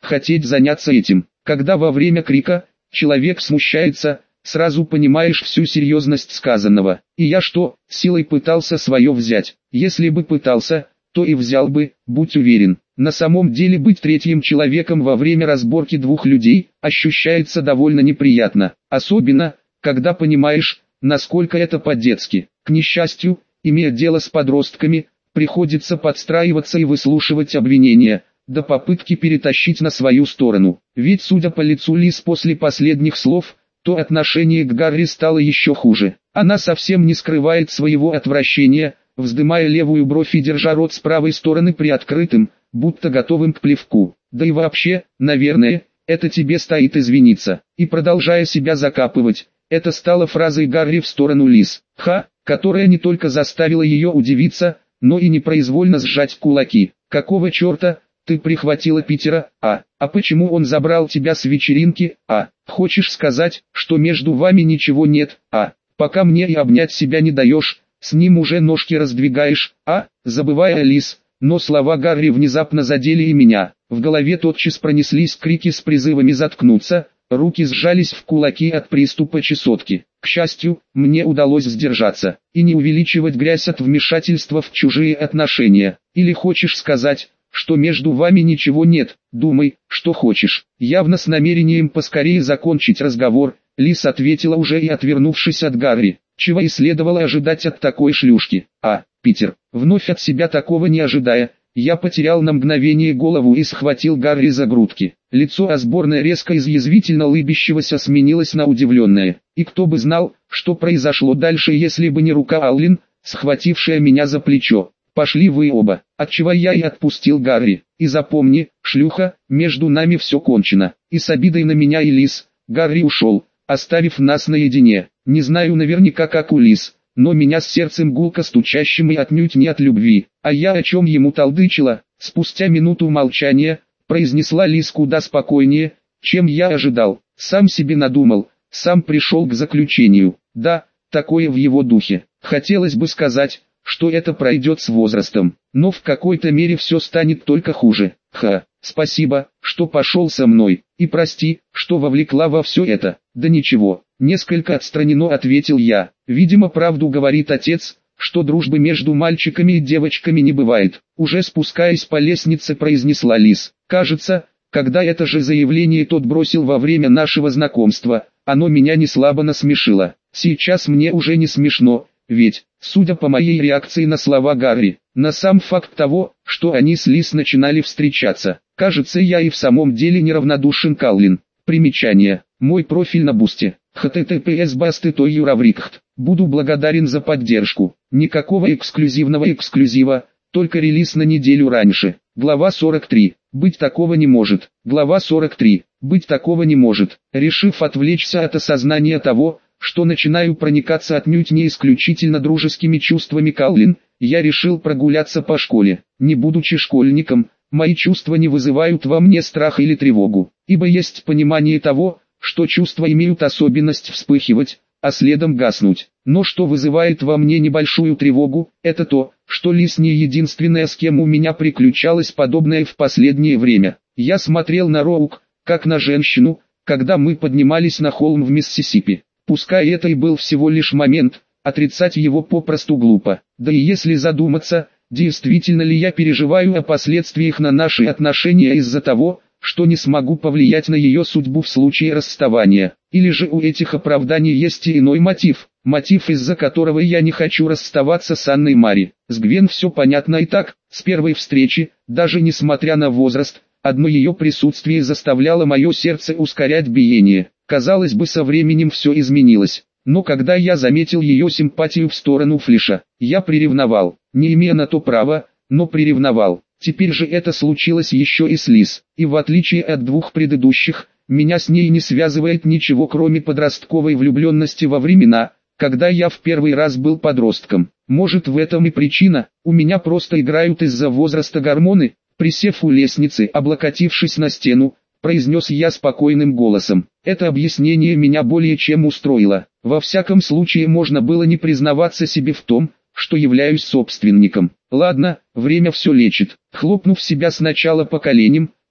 A: хотеть заняться этим. Когда во время крика человек смущается, сразу понимаешь всю серьезность сказанного. И я что, силой пытался свое взять? Если бы пытался, то и взял бы, будь уверен. На самом деле быть третьим человеком во время разборки двух людей ощущается довольно неприятно. Особенно, когда понимаешь, насколько это по-детски. К несчастью, имея дело с подростками, приходится подстраиваться и выслушивать обвинения, до попытки перетащить на свою сторону. Ведь судя по лицу Лиз после последних слов, то отношение к Гарри стало еще хуже. Она совсем не скрывает своего отвращения, вздымая левую бровь и держа рот с правой стороны приоткрытым, будто готовым к плевку. Да и вообще, наверное, это тебе стоит извиниться. И продолжая себя закапывать, это стало фразой Гарри в сторону Лиз. Ха, которая не только заставила ее удивиться, но и непроизвольно сжать кулаки. Какого черта? Ты прихватила Питера, а? А почему он забрал тебя с вечеринки, а? Хочешь сказать, что между вами ничего нет, а? Пока мне и обнять себя не даешь, с ним уже ножки раздвигаешь, а? Забывая Лиз, но слова Гарри внезапно задели и меня. В голове тотчас пронеслись крики с призывами заткнуться, руки сжались в кулаки от приступа чесотки. К счастью, мне удалось сдержаться и не увеличивать грязь от вмешательства в чужие отношения. Или хочешь сказать, что между вами ничего нет? Думай, что хочешь. Явно с намерением поскорее закончить разговор, Лиз ответила уже и отвернувшись от Гарри, чего и следовало ожидать от такой шлюшки. А, Питер, вновь от себя такого не ожидая, я потерял на мгновение голову и схватил Гарри за грудки. Лицо Осборна резко из язвительно лыбящегося сменилось на удивленное. И кто бы знал, что произошло дальше, если бы не рука Аллен, схватившая меня за плечо. Пошли вы оба, отчего я и отпустил Гарри. И запомни, шлюха, между нами все кончено. И с обидой на меня и Лиз, Гарри ушел, оставив нас наедине. Не знаю наверняка как у Лиз, но меня с сердцем гулко стучащим и отнюдь не от любви. А я о чем ему толдычила? Спустя минуту молчания, произнесла Лиз куда спокойнее, чем я ожидал. Сам себе надумал, сам пришел к заключению. Да, такое в его духе. Хотелось бы сказать, что это пройдет с возрастом, но в какой-то мере все станет только хуже. Ха, спасибо, что пошел со мной, и прости, что вовлекла во все это. Да ничего, несколько отстраненно ответил я. Видимо, правду говорит отец, что дружбы между мальчиками и девочками не бывает. Уже спускаясь по лестнице, произнесла Лиз. Кажется, когда это же заявление тот бросил во время нашего знакомства, оно меня не слабо насмешило. Сейчас мне уже не смешно. Ведь, судя по моей реакции на слова Гарри, на сам факт того, что они с Лиз начинали встречаться, кажется, я и в самом деле неравнодушен к Аллен. Примечание. Мой профиль на Бусти. https басты той юраврикхт. Буду благодарен за поддержку. Никакого эксклюзивного эксклюзива, только релиз на неделю раньше. Глава сорок три. Быть такого не может. Глава сорок три. Быть такого не может. Решив отвлечься от осознания того, что начинаю проникаться отнюдь не исключительно дружескими чувствами к Аллен, я решил прогуляться по школе. Не будучи школьником, мои чувства не вызывают во мне страх или тревогу, ибо есть понимание того, что чувства имеют особенность вспыхивать, а следом гаснуть. Но что вызывает во мне небольшую тревогу, это то, что Лиз не единственная, с кем у меня приключалось подобное в последнее время. Я смотрел на Роук, как на женщину, когда мы поднимались на холм в Миссисипи. Пускай это и был всего лишь момент, отрицать его попросту глупо. Да и если задуматься, действительно ли я переживаю о последствиях на наши отношения из-за того, что не смогу повлиять на ее судьбу в случае расставания. Или же у этих оправданий есть и иной мотив, мотив, из-за которого я не хочу расставаться с Анной Мари. С Гвен все понятно и так, с первой встречи, даже несмотря на возраст, одно ее присутствие заставляло мое сердце ускорять биение. Казалось бы, со временем все изменилось. Но когда я заметил ее симпатию в сторону Флиша, я приревновал, не имея на то права, но приревновал. Теперь же это случилось еще и с Лиз, и в отличие от двух предыдущих, меня с ней не связывает ничего кроме подростковой влюбленности во времена, когда я в первый раз был подростком. Может, в этом и причина, у меня просто играют из-за возраста гормоны. Присев у лестницы, облокотившись на стену, произнес я спокойным голосом. Это объяснение меня более чем устроило. Во всяком случае можно было не признаваться себе в том, что являюсь собственником. Ладно, время все лечит. Хлопнув себя сначала по коленям,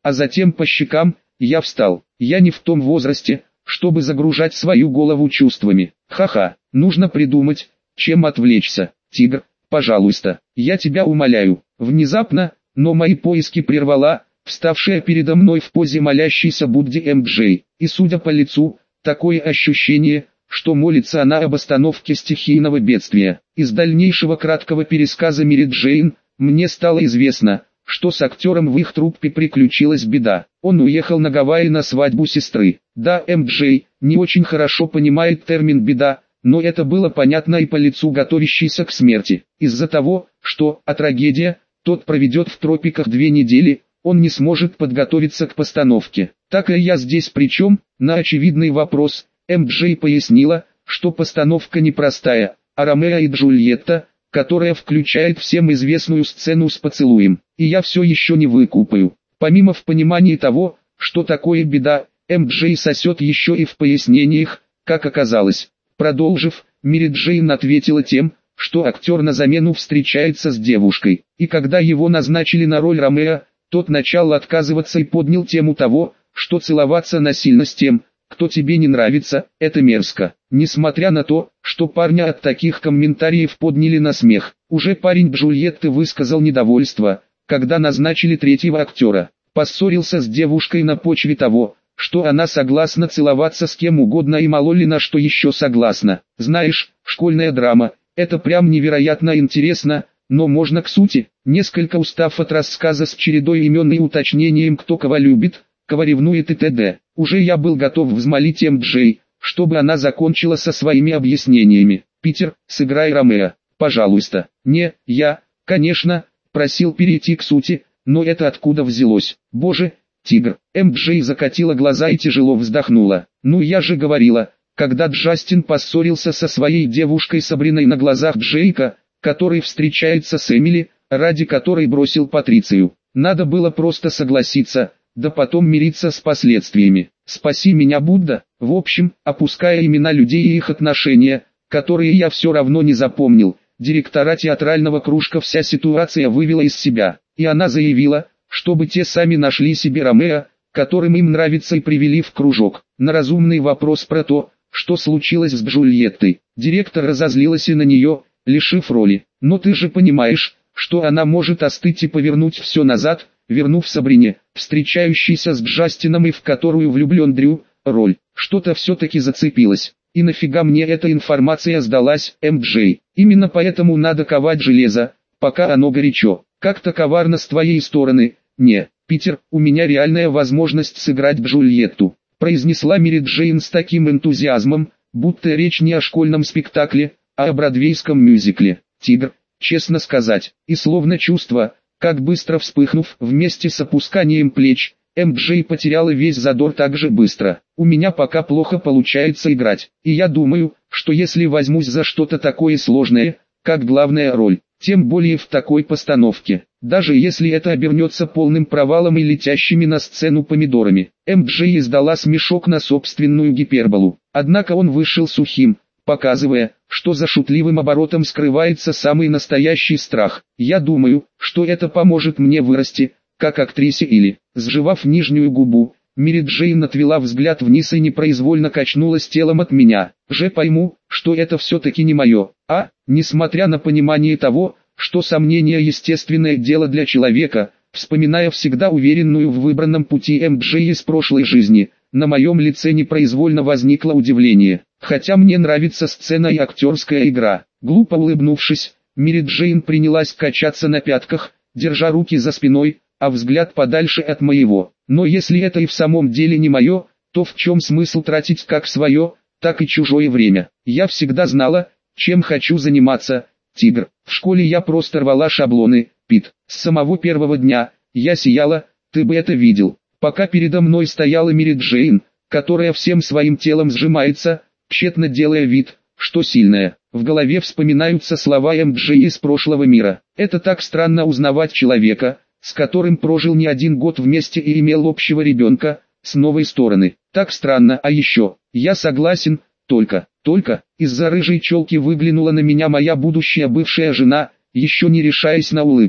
A: а затем по щекам. Я встал. Я не в том возрасте, чтобы загружать свою голову чувствами. Ха-ха, нужно придумать, чем отвлечься. Тигр, пожалуйста, я тебя умоляю. Внезапно, но мои поиски прервала вставшая передо мной в позе молящейся Будде эм джей, и судя по лицу, такое ощущение, что молится она об остановке стихийного бедствия. Из дальнейшего краткого пересказа Мэри Джейн, мне стало известно, что с актером в их труппе приключилась беда. Он уехал на Гавайи на свадьбу сестры. Да, эм джей не очень хорошо понимает термин «беда», но это было понятно и по лицу готовящейся к смерти. Из-за того, что, а трагедия, тот проведет в тропиках две недели, он не сможет подготовиться к постановке. Так и я здесь при чем? На очевидный вопрос, эм джей пояснила, что постановка непростая, а Ромео и Джульетта, которая включает всем известную сцену с поцелуем. И я все еще не выкупаю. Помимо в понимании того, что такое беда, эм джей сосет еще и в пояснениях, как оказалось. Продолжив, Мэри Джейн ответила тем, что актер на замену встречается с девушкой. И когда его назначили на роль Ромео, тот начал отказываться и поднял тему того, что целоваться насильно с тем, кто тебе не нравится, это мерзко. Несмотря на то, что парня от таких комментариев подняли на смех, уже парень Джульетты высказал недовольство, когда назначили третьего актера. Поссорился с девушкой на почве того, что она согласна целоваться с кем угодно и мало ли на что еще согласна. Знаешь, школьная драма, это прям невероятно интересно, но можно к сути. Несколько устав от рассказа с чередой имен и уточнением, кто кого любит, кого ревнует и т.д. Уже я был готов взмолить эм джей, чтобы она закончила со своими объяснениями. «Питер, сыграй Ромео, пожалуйста». «Не, я, конечно, просил перейти к сути, но это откуда взялось? Боже, Тигр». эм джей закатила глаза и тяжело вздохнула. «Ну я же говорила, когда Джастин поссорился со своей девушкой Сабриной на глазах Джейка, который встречается с Эмили, ради которой бросил Патрицию. Надо было просто согласиться, да потом мириться с последствиями. Спаси меня, Будда». В общем, опуская имена людей и их отношения, которые я все равно не запомнил, директора театрального кружка вся ситуация вывела из себя, и она заявила, чтобы те сами нашли себе Ромео, которым им нравится, и привели в кружок. На разумный вопрос про то, что случилось с Джульеттой, директор разозлилась и на нее, лишив роли. «Но ты же понимаешь, что она может остыть и повернуть все назад», вернув Сабрине, встречающейся с Джастином и в которую влюблен Дрю, роль. Что-то все-таки зацепилось. И нафига мне эта информация сдалась, эм джей? Именно поэтому надо ковать железо, пока оно горячо. Как-то коварно с твоей стороны. Не, Питер, у меня реальная возможность сыграть Джульетту, произнесла Мэри Джейн с таким энтузиазмом, будто речь не о школьном спектакле, а о бродвейском мюзикле. Тигр, честно сказать, и словно чувство, как быстро вспыхнув вместе с опусканием плеч, эм джей потеряла весь задор так же быстро. У меня пока плохо получается играть, и я думаю, что если возьмусь за что-то такое сложное, как главная роль, тем более в такой постановке, даже если это обернется полным провалом и летящими на сцену помидорами. эм джей издала смешок на собственную гиперболу, однако он вышел сухим, показывая, что за шутливым оборотом скрывается самый настоящий страх. Я думаю, что это поможет мне вырасти, как актрисе. Или, сживав нижнюю губу, Мэри Джейн отвела взгляд вниз и непроизвольно качнулась телом от меня. Же пойму, что это все-таки не мое. А, несмотря на понимание того, что сомнение естественное дело для человека, вспоминая всегда уверенную в выбранном пути эм джей из прошлой жизни, на моем лице непроизвольно возникло удивление. Хотя мне нравится сцена и актерская игра. Глупо улыбнувшись, Мэри Джейн принялась качаться на пятках, держа руки за спиной, а взгляд подальше от моего. Но если это и в самом деле не мое, то в чем смысл тратить как свое, так и чужое время? Я всегда знала, чем хочу заниматься, Тигр. В школе я просто рвала шаблоны, Пит. С самого первого дня я сияла, ты бы это видел. Пока передо мной стояла Мэри Джейн, которая всем своим телом сжимается, тщетно делая вид, что сильная. В голове вспоминаются слова эм джей из прошлого мира. Это так странно узнавать человека, с которым прожил не один год вместе и имел общего ребенка, с новой стороны. Так странно, а еще, я согласен, только, только, из-за рыжей челки выглянула на меня моя будущая бывшая жена, еще не решаясь на улыбку.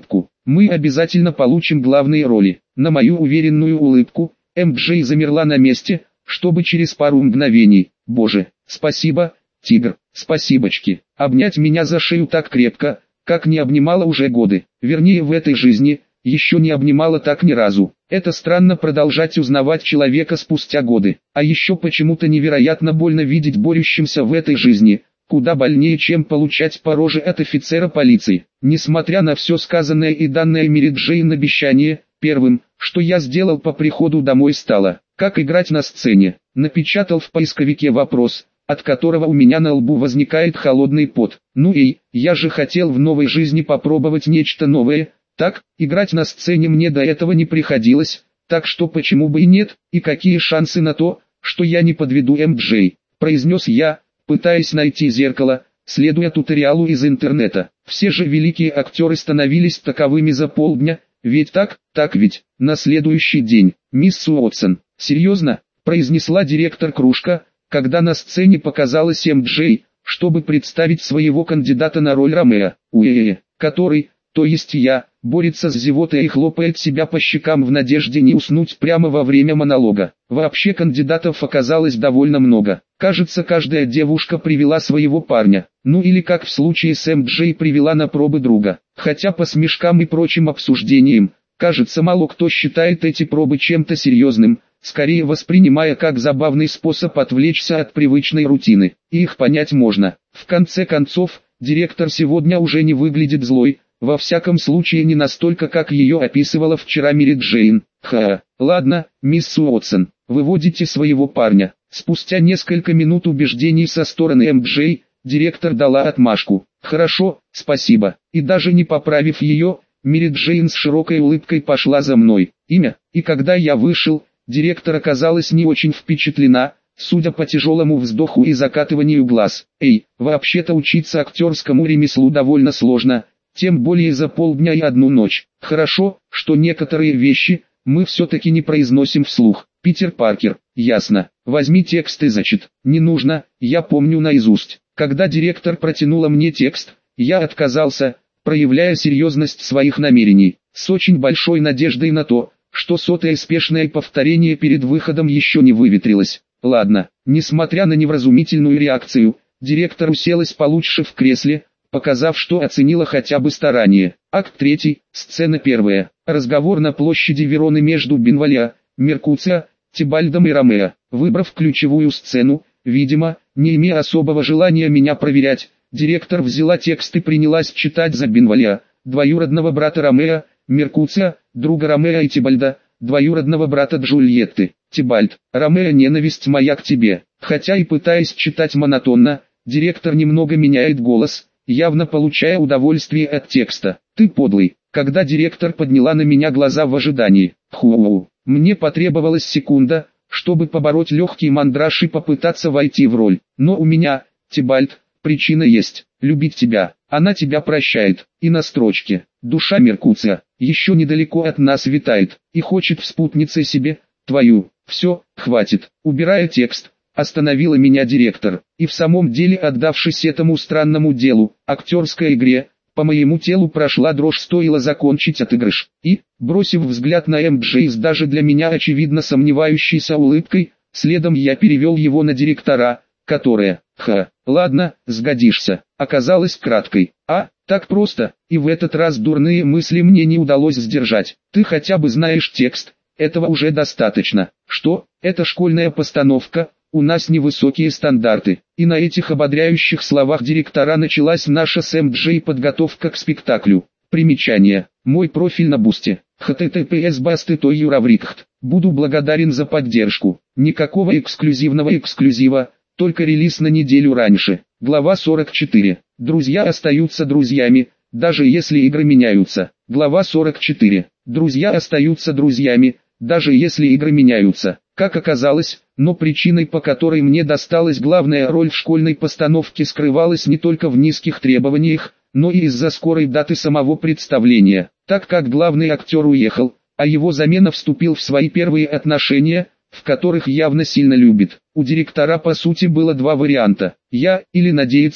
A: Мы обязательно получим главные роли. На мою уверенную улыбку, эм джей замерла на месте, чтобы через пару мгновений, боже, спасибо, тигр, спасибочки, обнять меня за шею так крепко, как не обнимала уже годы, вернее в этой жизни, еще не обнимала так ни разу. Это странно продолжать узнавать человека спустя годы, а еще почему-то невероятно больно видеть борющимся в этой жизни, куда больнее, чем получать по роже от офицера полиции. Несмотря на все сказанное и данное Мэри Джейн обещание, первым, что я сделал по приходу домой стало, как играть на сцене. Напечатал в поисковике вопрос, от которого у меня на лбу возникает холодный пот. Ну эй, я же хотел в новой жизни попробовать нечто новое. Так, играть на сцене мне до этого не приходилось, так что почему бы и нет, и какие шансы на то, что я не подведу эм джей, произнес я, пытаясь найти зеркало, следуя туториалу из интернета. Все же великие актеры становились таковыми за полдня, ведь так, так ведь, на следующий день, мисс Уотсон, серьезно, произнесла директор Кружка, когда на сцене показалась эм джей, чтобы представить своего кандидата на роль Ромео, Уэе, который, то есть я, борется с зевотой и хлопает себя по щекам в надежде не уснуть прямо во время монолога. Вообще кандидатов оказалось довольно много. Кажется, каждая девушка привела своего парня, ну или как в случае с эм джей привела на пробы друга. Хотя по смешкам и прочим обсуждениям, кажется, мало кто считает эти пробы чем-то серьезным, скорее воспринимая как забавный способ отвлечься от привычной рутины. И их понять можно. В конце концов, директор сегодня уже не выглядит злой, во всяком случае не настолько, как ее описывала вчера Мэри Джейн. Ха, ладно, мисс Уотсон, выводите своего парня. Спустя несколько минут убеждений со стороны эм джей, директор дала отмашку. Хорошо, спасибо. И даже не поправив ее, Мэри Джейн с широкой улыбкой пошла за мной. Имя. И когда я вышел, директор оказалась не очень впечатлена, судя по тяжелому вздоху и закатыванию глаз. Эй, вообще-то учиться актерскому ремеслу довольно сложно, тем более за полдня и одну ночь. Хорошо, что некоторые вещи мы все-таки не произносим вслух. Питер Паркер, ясно. Возьми текст и зачит. Не нужно, я помню наизусть. Когда директор протянула мне текст, я отказался, проявляя серьезность своих намерений, с очень большой надеждой на то, что сотое спешное повторение перед выходом еще не выветрилось. Ладно, несмотря на невразумительную реакцию, директор уселась получше в кресле, показав, что оценила хотя бы старание. Акт третий, сцена первая. Разговор на площади Вероны между Бенволя, Меркуцио, Тибальдом и Ромео. Выбрав ключевую сцену, видимо, не имея особого желания меня проверять, директор взяла текст и принялась читать за Бенволя, двоюродного брата Ромео, Меркуцио, друга Ромео и Тибальда, двоюродного брата Джульетты. Тибальд, Ромео, ненависть моя к тебе. Хотя и пытаясь читать монотонно, директор немного меняет голос, явно получая удовольствие от текста. Ты подлый. Когда директор подняла на меня глаза в ожидании. Ху-у. Мне потребовалась секунда, чтобы побороть легкий мандраж и попытаться войти в роль. Но у меня, Тибальд, причина есть. Любить тебя. Она тебя прощает. И на строчке. Душа Меркуция еще недалеко от нас витает. И хочет в спутнице себе, твою. Все, хватит. Убирая текст, остановила меня директор. И в самом деле, отдавшись этому странному делу, актерской игре, по моему телу прошла дрожь, стоило закончить отыгрыш. И, бросив взгляд на эм джей с даже для меня очевидно сомневающейся улыбкой, следом я перевел его на директора, которая, ха, ладно, сгодишься, оказалась краткой. А, так просто, и в этот раз дурные мысли мне не удалось сдержать. Ты хотя бы знаешь текст, этого уже достаточно. Что, это школьная постановка? У нас невысокие стандарты. И на этих ободряющих словах директора началась наша с эм джей подготовка к спектаклю. Примечание. Мой профиль на Бусте. эйч ти ти пи эс басты точка юраврикхт. Буду благодарен за поддержку. Никакого эксклюзивного эксклюзива, только релиз на неделю раньше. Глава сорок четыре. Друзья остаются друзьями, даже если игры меняются. Глава сорок четыре. Друзья остаются друзьями, даже если игры меняются. Как оказалось, но причиной, по которой мне досталась главная роль в школьной постановке, скрывалась не только в низких требованиях, но и из-за скорой даты самого представления. Так как главный актер уехал, а его замена вступил в свои первые отношения, в которых явно сильно любит. У директора по сути было два варианта. Я, или надеяться,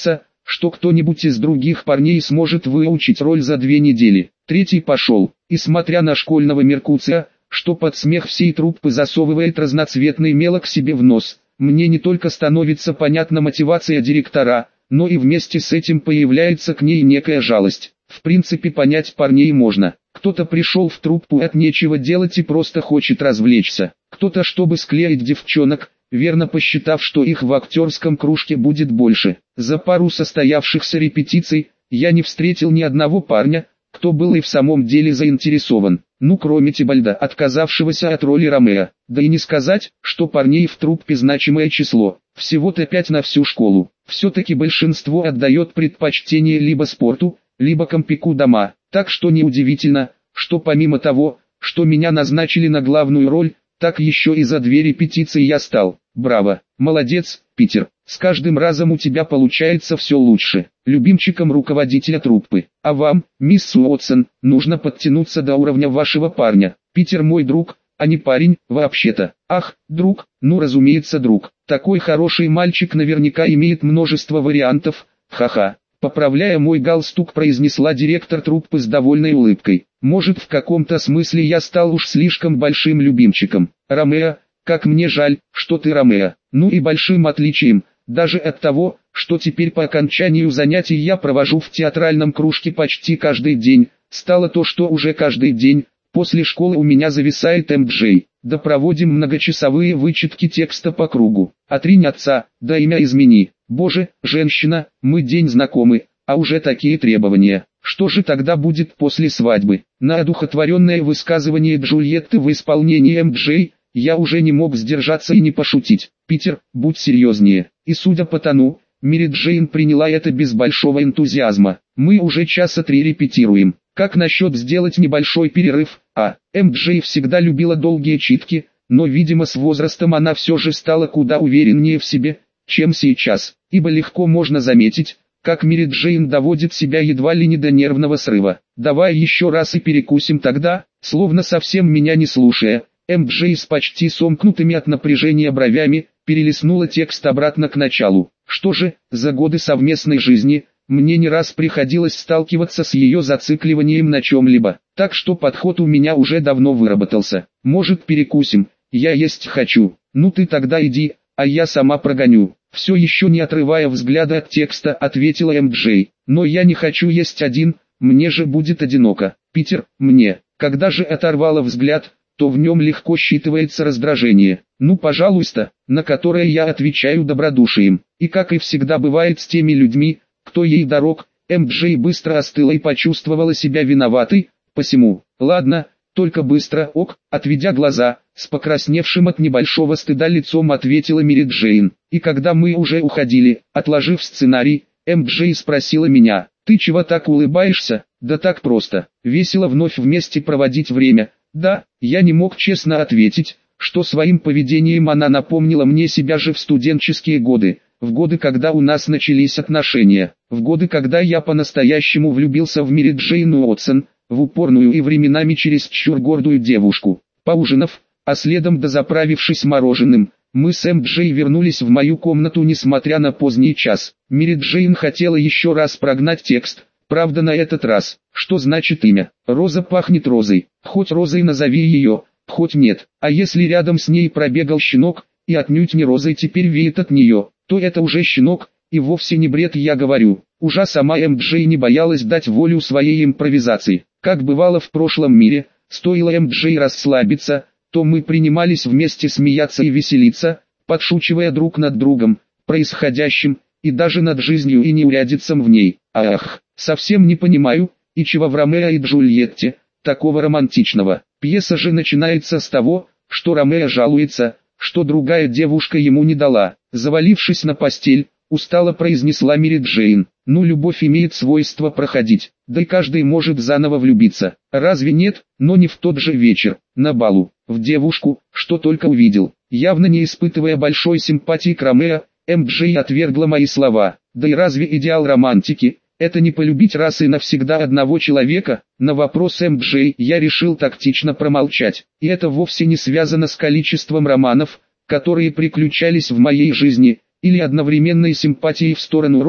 A: что кто-нибудь из других парней сможет выучить роль за две недели. Третий пошел, и смотря на школьного Меркуция, что под смех всей труппы засовывает разноцветный мелок себе в нос, мне не только становится понятна мотивация директора, но и вместе с этим появляется к ней некая жалость. В принципе, понять парней можно. Кто-то пришел в труппу от нечего делать и просто хочет развлечься. Кто-то, чтобы склеить девчонок, верно посчитав, что их в актерском кружке будет больше. За пару состоявшихся репетиций, я не встретил ни одного парня, кто был и в самом деле заинтересован. Ну кроме Тибальда, отказавшегося от роли Ромео. Да и не сказать, что парней в труппе значимое число. Всего-то пять на всю школу. Все-таки большинство отдает предпочтение либо спорту, либо компику дома. Так что неудивительно, что помимо того, что меня назначили на главную роль, так еще и за две репетиции я стал. Браво, молодец, Питер. С каждым разом у тебя получается все лучше. Любимчиком руководителя труппы. А вам, мисс Уотсон, нужно подтянуться до уровня вашего парня. Питер мой друг, а не парень, вообще-то. Ах, друг, ну разумеется друг. Такой хороший мальчик наверняка имеет множество вариантов, ха-ха. Поправляя мой галстук, произнесла директор труппы с довольной улыбкой. Может, в каком-то смысле я стал уж слишком большим любимчиком. Ромео, как мне жаль, что ты Ромео. Ну и большим отличием, даже от того, что теперь по окончанию занятий я провожу в театральном кружке почти каждый день, стало то, что уже каждый день, после школы у меня зависает эм джей. Да проводим многочасовые вычетки текста по кругу. Отринь отца, да имя измени. Боже, женщина, мы день знакомы, а уже такие требования. Что же тогда будет после свадьбы? На одухотворенное высказывание Джульетты в исполнении эм джей, я уже не мог сдержаться и не пошутить. Питер, будь серьезнее. И судя по тону, Мэри Джейн приняла это без большого энтузиазма. Мы уже часа три репетируем. Как насчет сделать небольшой перерыв? А, эм джей всегда любила долгие читки, но видимо с возрастом она все же стала куда увереннее в себе, чем сейчас. Ибо легко можно заметить, как Мэри Джейн доводит себя едва ли не до нервного срыва. Давай еще раз и перекусим тогда, словно совсем меня не слушая. эм джей с почти сомкнутыми от напряжения бровями, перелистнула текст обратно к началу. Что же, за годы совместной жизни, мне не раз приходилось сталкиваться с ее зацикливанием на чем-либо, так что подход у меня уже давно выработался. Может перекусим, я есть хочу. Ну ты тогда иди, а я сама прогоню. Все еще не отрывая взгляда от текста, ответила эм джей. Но я не хочу есть один, мне же будет одиноко. Питер, мне. Когда же оторвала взгляд, то в нем легко считывается раздражение. Ну пожалуйста, на которое я отвечаю добродушием. И как и всегда бывает с теми людьми, кто ей дорог, эм джей быстро остыла и почувствовала себя виноватой, посему. Ладно, только быстро, ок, отведя глаза, с покрасневшим от небольшого стыда лицом ответила Мэри Джейн. И когда мы уже уходили, отложив сценарий, эм джей спросила меня: ты чего так улыбаешься? Да так просто, весело вновь вместе проводить время. Да, я не мог честно ответить, что своим поведением она напомнила мне себя же в студенческие годы, в годы, когда у нас начались отношения, в годы, когда я по-настоящему влюбился в Мэри Джейн Уотсон, в упорную и временами чересчур гордую девушку. Поужинав, а следом дозаправившись мороженым, мы с эм джей вернулись в мою комнату несмотря на поздний час. Мэри Джейн хотела еще раз прогнать текст, правда на этот раз. Что значит имя? Роза пахнет розой, хоть розой назови ее, хоть нет. А если рядом с ней пробегал щенок, и отнюдь не розой теперь веет от нее, то это уже щенок, и вовсе не бред я говорю. Уже сама эм джей не боялась дать волю своей импровизации. Как бывало в прошлом мире, стоило эм джей расслабиться, то мы принимались вместе смеяться и веселиться, подшучивая друг над другом, происходящим, и даже над жизнью и неурядицам в ней. Ах, совсем не понимаю, и чего в Ромео и Джульетте, такого романтичного. Пьеса же начинается с того, что Ромео жалуется, что другая девушка ему не дала. Завалившись на постель, устало произнесла Мэри Джейн: ну любовь имеет свойство проходить, да и каждый может заново влюбиться. Разве нет? Но не в тот же вечер, на балу, в девушку, что только увидел. Явно не испытывая большой симпатии к Ромео, эм джей отвергла мои слова. Да и разве идеал романтики — это не полюбить раз и навсегда одного человека? На вопрос эм джей я решил тактично промолчать. И это вовсе не связано с количеством романов, которые приключались в моей жизни, или одновременной симпатией в сторону Роук,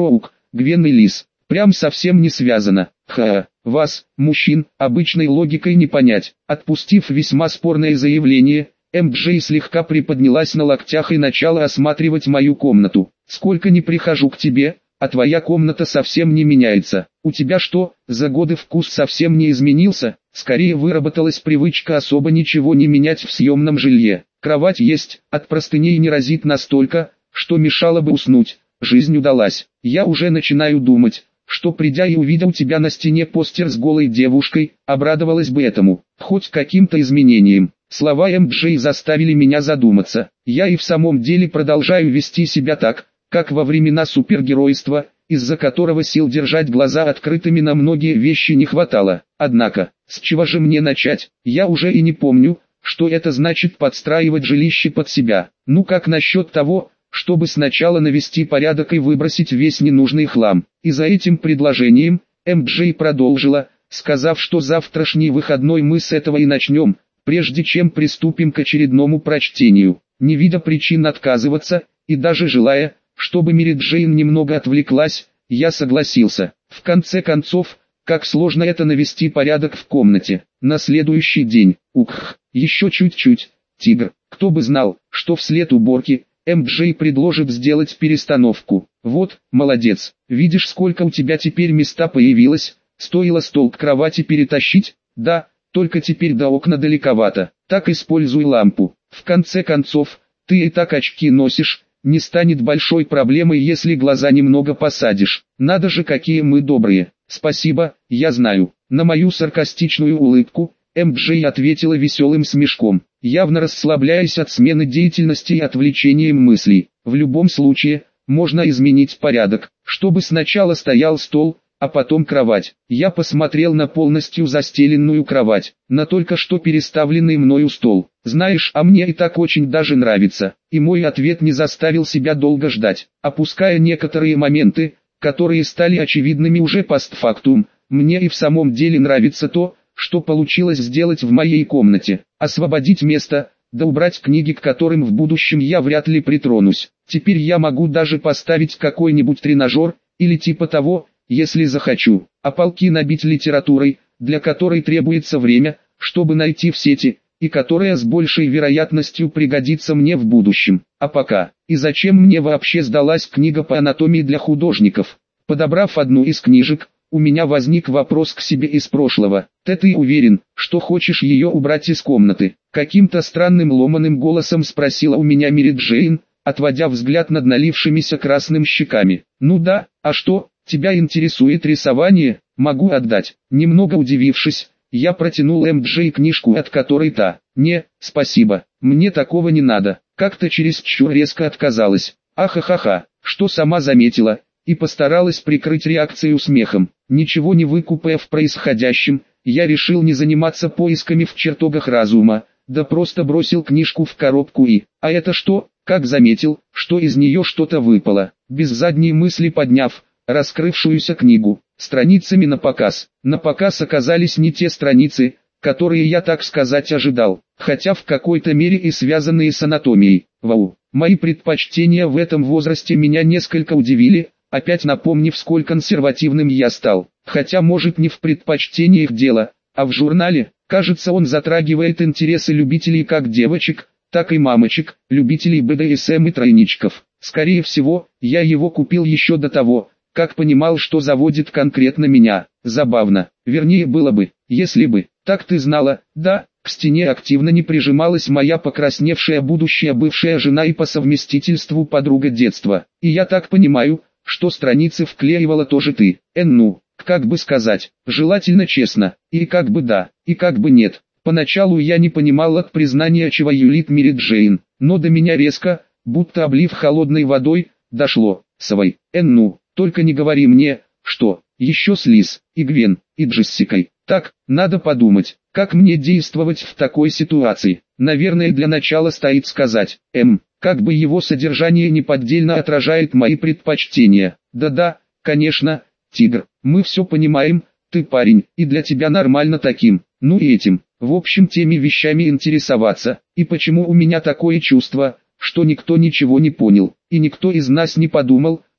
A: Гвен и Лис. Прям совсем не связано. Ха, вас, мужчин, обычной логикой не понять. Отпустив весьма спорное заявление, эм джей слегка приподнялась на локтях и начала осматривать мою комнату. Сколько ни прихожу к тебе, а твоя комната совсем не меняется. У тебя что, за годы вкус совсем не изменился? Скорее выработалась привычка особо ничего не менять в съемном жилье. Кровать есть, от простыней не разит настолько, что мешало бы уснуть. Жизнь удалась. Я уже начинаю думать, что придя и увидел тебя на стене постер с голой девушкой, обрадовалась бы этому, хоть каким-то изменением. Слова эм джей заставили меня задуматься. Я и в самом деле продолжаю вести себя так, как во времена супергеройства, из-за которого сил держать глаза открытыми на многие вещи не хватало. Однако, с чего же мне начать? Я уже и не помню, что это значит подстраивать жилище под себя. Ну как насчет того, чтобы сначала навести порядок и выбросить весь ненужный хлам? И за этим предложением, эм джей продолжила, сказав, что завтрашний выходной мы с этого и начнем, прежде чем приступим к очередному прочтению. Не видя причин отказываться, и даже желая, чтобы Мэри Джейн немного отвлеклась, я согласился. В конце концов, как сложно это навести порядок в комнате. На следующий день, ух, еще чуть-чуть, тигр, кто бы знал, что вслед уборки, эм джей предложит сделать перестановку. Вот, молодец, видишь, сколько у тебя теперь места появилось, стоило стол к кровати перетащить, да, только теперь до окна далековато, так используй лампу. В конце концов, ты и так очки носишь, не станет большой проблемой, если глаза немного посадишь. Надо же, какие мы добрые. Спасибо, я знаю. На мою саркастичную улыбку, эм джей ответила веселым смешком, явно расслабляясь от смены деятельности и отвлечением мыслей. В любом случае, можно изменить порядок, чтобы сначала стоял стол, а потом кровать. Я посмотрел на полностью застеленную кровать, на только что переставленный мною стол. Знаешь, а мне и так очень даже нравится. И мой ответ не заставил себя долго ждать. Опуская некоторые моменты, которые стали очевидными уже постфактум, мне и в самом деле нравится то, что получилось сделать в моей комнате. Освободить место, да убрать книги, к которым в будущем я вряд ли притронусь. Теперь я могу даже поставить какой-нибудь тренажер, или типа того, если захочу, а полки набить литературой, для которой требуется время, чтобы найти в сети, и которая с большей вероятностью пригодится мне в будущем. А пока, и зачем мне вообще сдалась книга по анатомии для художников? Подобрав одну из книжек, у меня возник вопрос к себе из прошлого. Ты ты уверен, что хочешь ее убрать из комнаты? Каким-то странным ломаным голосом спросила у меня Мэри Джейн, отводя взгляд над налившимися красным щеками. Ну да, а что? Тебя интересует рисование? Могу отдать. Немного удивившись, я протянул эм джей книжку, от которой та: не, спасибо, мне такого не надо. Как-то чересчур резко отказалась. Ахахаха, что сама заметила, и постаралась прикрыть реакцию смехом. Ничего не выкупая в происходящем, я решил не заниматься поисками в чертогах разума, да просто бросил книжку в коробку и... А это что? Как заметил, что из нее что-то выпало, без задней мысли подняв раскрывшуюся книгу, страницами на показ. На показ оказались не те страницы, которые я, так сказать, ожидал, хотя в какой-то мере и связанные с анатомией. Вау, мои предпочтения в этом возрасте меня несколько удивили, опять напомнив, сколь консервативным я стал. Хотя может не в предпочтениях дело, а в журнале. Кажется, он затрагивает интересы любителей как девочек, так и мамочек, любителей бэ дэ эс эм и тройничков. Скорее всего, я его купил еще до того, как понимал, что заводит конкретно меня. Забавно, вернее было бы, если бы. Так ты знала, да? К стене активно не прижималась моя покрасневшая будущая бывшая жена и по совместительству подруга детства. И я так понимаю, что страницы вклеивала тоже ты. Эн ну, как бы сказать, желательно честно, и как бы да, и как бы нет. Поначалу я не понимал от признания, чего юлит Мэри Джейн, но до меня резко, будто облив холодной водой, дошло. Свой, Эн ну, только не говори мне, что, еще с Лиз, и Гвен, и Джессикой. Так, надо подумать, как мне действовать в такой ситуации. Наверное, для начала стоит сказать, эм, как бы его содержание неподдельно отражает мои предпочтения. Да-да, конечно, тигр, мы все понимаем, ты парень, и для тебя нормально таким, ну и этим, в общем, теми вещами интересоваться. И почему у меня такое чувство, что никто ничего не понял, и никто из нас не подумал,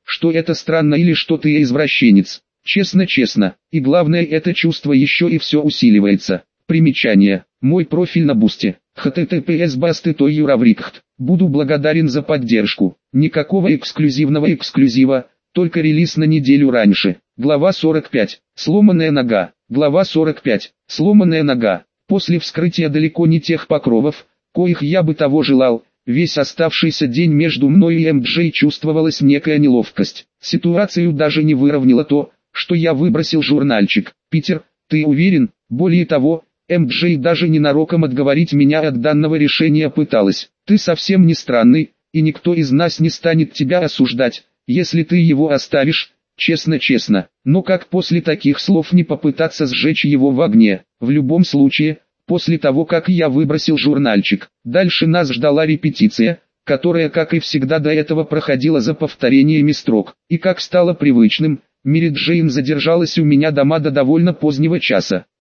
A: что это странно или что ты извращенец. Честно-честно, и главное, это чувство еще и все усиливается. Примечание. Мой профиль на Бусте. https басты той юраврикхт. Буду благодарен за поддержку. Никакого эксклюзивного эксклюзива, только релиз на неделю раньше. Глава сорок пять. Сломанная нога. Глава сорок пять. Сломанная нога. После вскрытия далеко не тех покровов, коих я бы того желал, весь оставшийся день между мной и эм джей чувствовалась некая неловкость. Ситуацию даже не выровняло то, что я выбросил журнальчик. «Питер, ты уверен?» Более того, эм джей даже ненароком отговорить меня от данного решения пыталась. «Ты совсем не странный, и никто из нас не станет тебя осуждать, если ты его оставишь, честно-честно. Но как после таких слов не попытаться сжечь его в огне? В любом случае, после того как я выбросил журнальчик, дальше нас ждала репетиция, которая как и всегда до этого проходила за повторениями строк. И как стало привычным, Мэри Джейн задержалась у меня дома до довольно позднего часа.